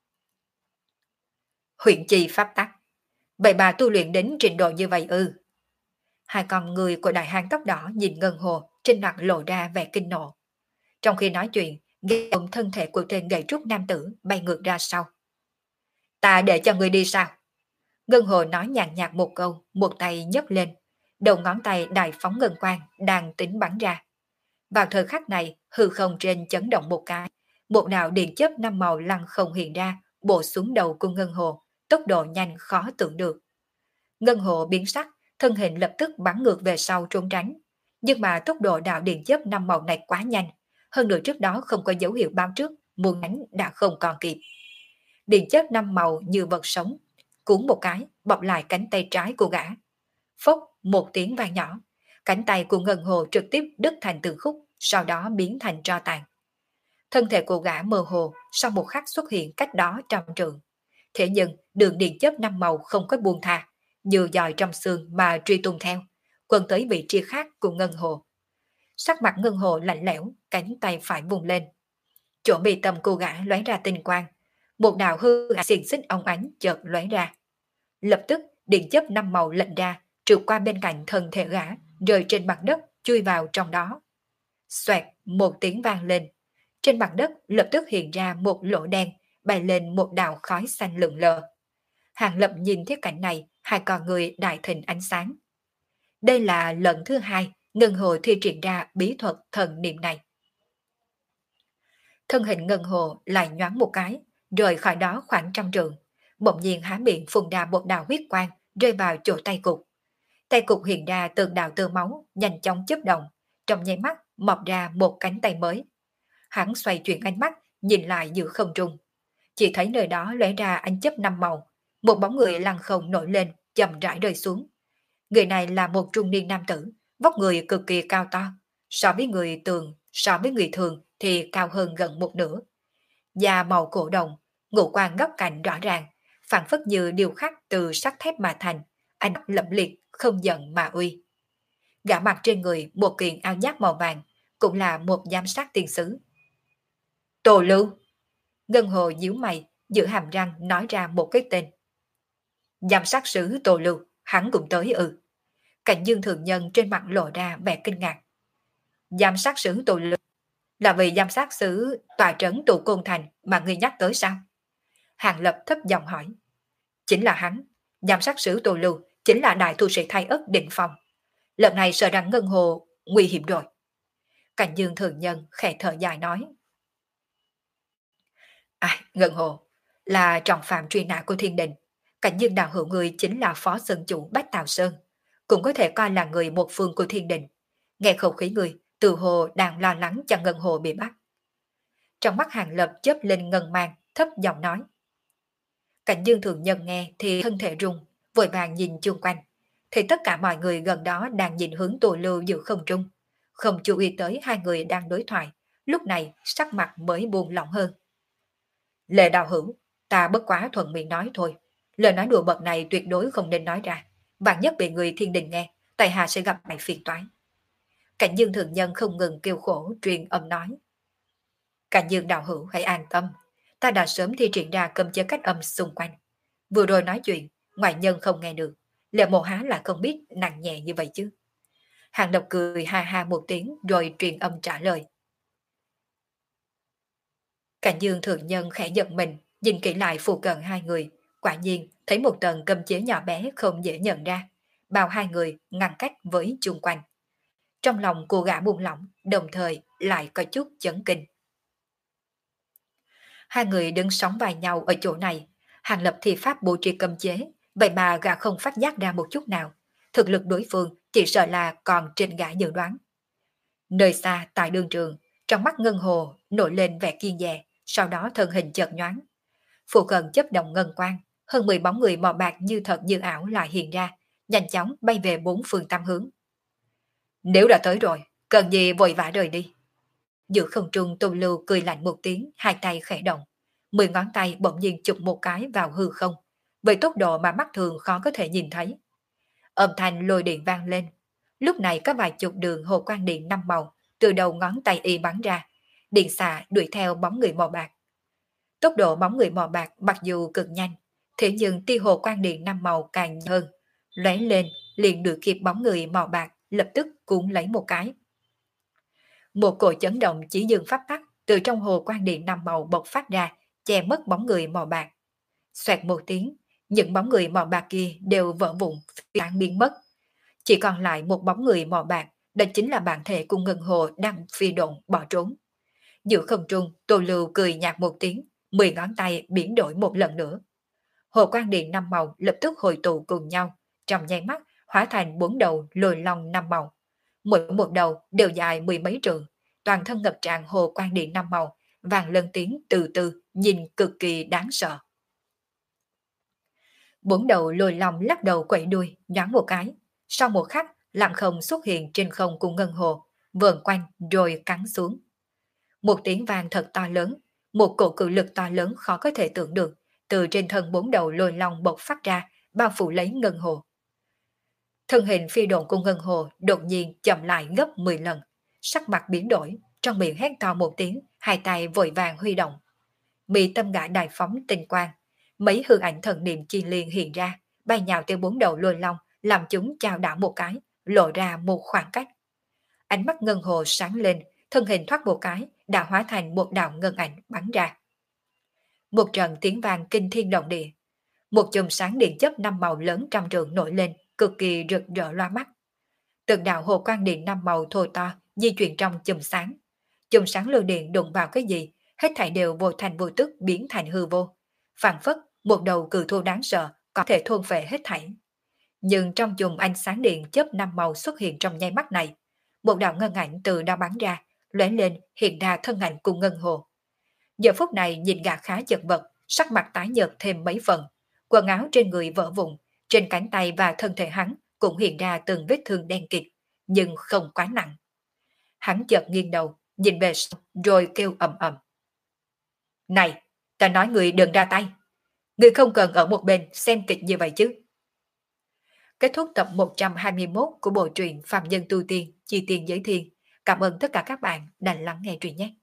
Huyện chi pháp tắc. Vậy bà tu luyện đến trình độ như vậy ư? Hai con người của đại hang tóc đỏ nhìn Ngân Hồ, trên mặt lộ ra vẻ kinh nộ. Trong khi nói chuyện, ghé ôm thân thể của tên gậy trúc nam tử bay ngược ra sau. Ta để cho người đi sao? Ngân Hồ nói nhàn nhạt một câu, một tay nhấc lên. Đầu ngón tay đại phóng ngân quang, đang tính bắn ra. Vào thời khắc này, hư không trên chấn động một cái. Một đạo điện chớp năm màu lăng không hiện ra, bổ xuống đầu của Ngân Hồ, tốc độ nhanh khó tưởng được. Ngân Hồ biến sắc, thân hình lập tức bắn ngược về sau trốn tránh. Nhưng mà tốc độ đạo điện chớp năm màu này quá nhanh, hơn nữa trước đó không có dấu hiệu báo trước, muốn đánh đã không còn kịp. Điện chớp năm màu như vật sống, cuốn một cái, bọc lại cánh tay trái của gã. Phốc, một tiếng vang nhỏ, cánh tay của Ngân Hồ trực tiếp đứt thành từng khúc, sau đó biến thành tro tàn. Thân thể của gã mơ hồ, sau một khắc xuất hiện cách đó trăm trượng. Thế nhưng đường điện chớp năm màu không có buông tha, như dòi trong xương mà truy tung theo, quần tới vị trí khác của Ngân Hồ. Sắc mặt Ngân Hồ lạnh lẽo, cánh tay phải vùng lên. Chỗ bị tầm cô gã lóe ra tinh quang, một đạo hư ảo xiềng xích óng ánh chợt lóe ra. Lập tức điện chớp năm màu lệnh ra, trượt qua bên cạnh thân thể gã, rơi trên mặt đất, chui vào trong đó. Xoẹt, một tiếng vang lên. Trên mặt đất lập tức hiện ra một lỗ đen, bay lên một đạo khói xanh lượn lờ. Hàng Lập nhìn thấy cảnh này, hai con người đại thịnh ánh sáng. Đây là lần thứ hai Ngân Hồ thi triển ra bí thuật thần niệm này. Thân hình Ngân Hồ lại nhoáng một cái, rời khỏi đó khoảng trăm trượng, bỗng nhiên há miệng phun ra một đạo huyết quang, rơi vào chỗ tay cục. Tay cục hiện ra từng đạo tơ máu, nhanh chóng chớp động, trong nháy mắt mọc ra một cánh tay mới. Hắn xoay chuyển ánh mắt, nhìn lại giữa không trung. Chỉ thấy nơi đó lóe ra ánh chớp năm màu, một bóng người lăng không nổi lên, chậm rãi rơi xuống. Người này là một trung niên nam tử, vóc người cực kỳ cao to, so với người tường, so với người thường thì cao hơn gần một nửa. Da màu cổ đồng, ngũ quan góc cạnh rõ ràng, phản phất như điêu khắc từ sắt thép mà thành, ánh mắt lẫm liệt, không giận mà uy. Gã mặc trên người một kiện áo giáp màu vàng, cũng là một giám sát tiền sứ. Tô Lưu. Ngân Hồ nhíu mày, giữ hàm răng nói ra một cái tên. Giám sát sứ Tô Lưu, hắn cũng tới ư? Cảnh Dương Thường Nhân trên mặt lộ ra vẻ kinh ngạc. Giám sát sứ Tô Lưu là vì giám sát sứ tòa trấn tụ Côn Thành mà ngươi nhắc tới sao? Hàng Lập thấp giọng hỏi. Chính là hắn, giám sát sứ Tô Lưu chính là đại tu sĩ Thái Ất Định Phong. Lần này sợ rằng Ngân Hồ nguy hiểm rồi. Cảnh Dương Thường Nhân khẽ thở dài nói. À, Ngân Hồ là trọng phạm truy nã của thiên đình. Cảnh Dương đạo hữu người chính là phó sơn chủ Bách Tào Sơn, cũng có thể coi là người một phương của thiên đình. Nghe khẩu khí người, từ hồ đang lo lắng cho Ngân Hồ bị bắt. Trong mắt Hàng Lập chớp lên ngân mang, thấp giọng nói. Cảnh Dương Thường Nhân nghe thì thân thể rung, vội vàng nhìn chung quanh, thì tất cả mọi người gần đó đang nhìn hướng Tô Lưu giữa không trung, không chú ý tới hai người đang đối thoại. Lúc này sắc mặt mới buông lỏng hơn. Lệ đạo hữu, Ta bất quá thuận miệng nói thôi. Lời nói đùa bậc này tuyệt đối không nên nói ra. Vạn nhất bị người thiên đình nghe, tại hạ sẽ gặp lại phiền toái. Cảnh Dương thượng nhân không ngừng kêu khổ truyền âm nói. Cảnh Dương đạo hữu hãy an tâm. Ta đã sớm thi triển ra cấm chế cách âm xung quanh. Vừa rồi nói chuyện, ngoại nhân không nghe được. Lệ mộ há là không biết nặng nhẹ như vậy chứ. Hàng Lập cười ha ha một tiếng rồi truyền âm trả lời. Cảnh Dương thượng nhân khẽ giật mình, nhìn kỹ lại phụ cận hai người, quả nhiên thấy một tầng cấm chế nhỏ bé không dễ nhận ra, bao hai người ngăn cách với chung quanh. Trong lòng cô gã buông lỏng, đồng thời lại có chút chấn kinh. Hai người đứng sóng vai nhau ở chỗ này, Hàng Lập thì pháp bố trí cấm chế, vậy mà gã không phát giác ra một chút nào. Thực lực đối phương chỉ sợ là còn trên gã dự đoán. Nơi xa tại đường trường, trong mắt Ngân Hồ nổi lên vẻ kiên dè, sau đó thân hình chợt nhoáng. Phụ cận chấp động ngân quang, hơn mười bóng người màu bạc như thật như ảo lại hiện ra, nhanh chóng bay về bốn phương tám hướng. Nếu đã tới rồi, cần gì vội vã rời đi. Giữa không trung Tôn Lưu cười lạnh một tiếng, hai tay khẽ động. Mười ngón tay bỗng nhiên chụp một cái vào hư không, với tốc độ mà mắt thường khó có thể nhìn thấy. Âm thanh lôi điện vang lên. Lúc này có vài chục đường hồ quang điện năm màu từ đầu ngón tay y bắn ra, điện xạ đuổi theo bóng người màu bạc. Tốc độ bóng người màu bạc mặc dù cực nhanh, thế nhưng tia hồ quang điện năm màu càng hơn, lóe lên liền đuổi kịp bóng người màu bạc, lập tức cuốn lấy một cái. Một cỗ chấn động chỉ dừng pháp tắc từ trong hồ quang điện năm màu bộc phát ra, che mất bóng người màu bạc. Xoẹt một tiếng, những bóng người màu bạc kia đều vỡ vụn, tan biến mất. Chỉ còn lại một bóng người màu bạc, đó chính là bản thể của Ngân Hồ đang phi độn bỏ trốn. Giữa không trung, Tô Lưu cười nhạt một tiếng, mười ngón tay biến đổi một lần nữa. Hồ quang điện năm màu lập tức hồi tụ cùng nhau, trong nháy mắt hóa thành bốn đầu lồi long năm màu. Mỗi một đầu đều dài mười mấy trượng, toàn thân ngập tràn hồ quang điện năm màu, vàng lân tiếng từ từ, nhìn cực kỳ đáng sợ. Bốn đầu lồi long lắc đầu quẩy đuôi, nhoáng một cái, sau một khắc lặng không xuất hiện trên không của Ngân Hồ, vờn quanh rồi cắn xuống. Một tiếng vang thật to lớn, một cổ cự lực to lớn khó có thể tưởng được, từ trên thân bốn đầu lồi long bộc phát ra, bao phủ lấy Ngân Hồ. Thân hình phi độn của Ngân Hồ đột nhiên chậm lại gấp mười lần, sắc mặt biến đổi, trong miệng hét to một tiếng, hai tay vội vàng huy động. Mị tâm gã đại phóng tinh quang, mấy hư ảnh thần niệm chi liên hiện ra, bay nhào theo bốn đầu lôi long, làm chúng chao đảo một cái, lộ ra một khoảng cách. Ánh mắt Ngân Hồ sáng lên, thân hình thoát một cái, đã hóa thành một đạo ngân ảnh bắn ra. Một trận tiếng vang kinh thiên động địa, một chùm sáng điện chớp năm màu lớn trăm trượng nổi lên, cực kỳ rực rỡ loa mắt. Từng đạo hồ quang điện năm màu thô to di chuyển trong chùm sáng. Chùm sáng lưu điện đụng vào cái gì, hết thảy đều vô thành vô tức biến thành hư vô. Phản phất một đầu cự thú đáng sợ có thể thôn phệ hết thảy. Nhưng trong chùm ánh sáng điện chớp năm màu xuất hiện trong nháy mắt này, một đạo ngân ảnh từ đó bắn ra, lóe lên hiện ra thân ảnh của Ngân Hồ. Giờ phút này nhìn gã khá chật vật, sắc mặt tái nhợt thêm mấy phần, quần áo trên người vỡ vụn, trên cánh tay và thân thể hắn cũng hiện ra từng vết thương đen kịt, nhưng không quá nặng. Hắn chợt nghiêng đầu, nhìn về sau, rồi kêu ầm ầm. Này, ta nói người đừng ra tay. Người không cần ở một bên xem kịch như vậy chứ. Kết thúc tập một trăm hai mươi mốt của bộ truyện Phạm Nhân Tu Tiên, Chi Tiên Giới Thiên. Cảm ơn tất cả các bạn đã lắng nghe truyện nhé.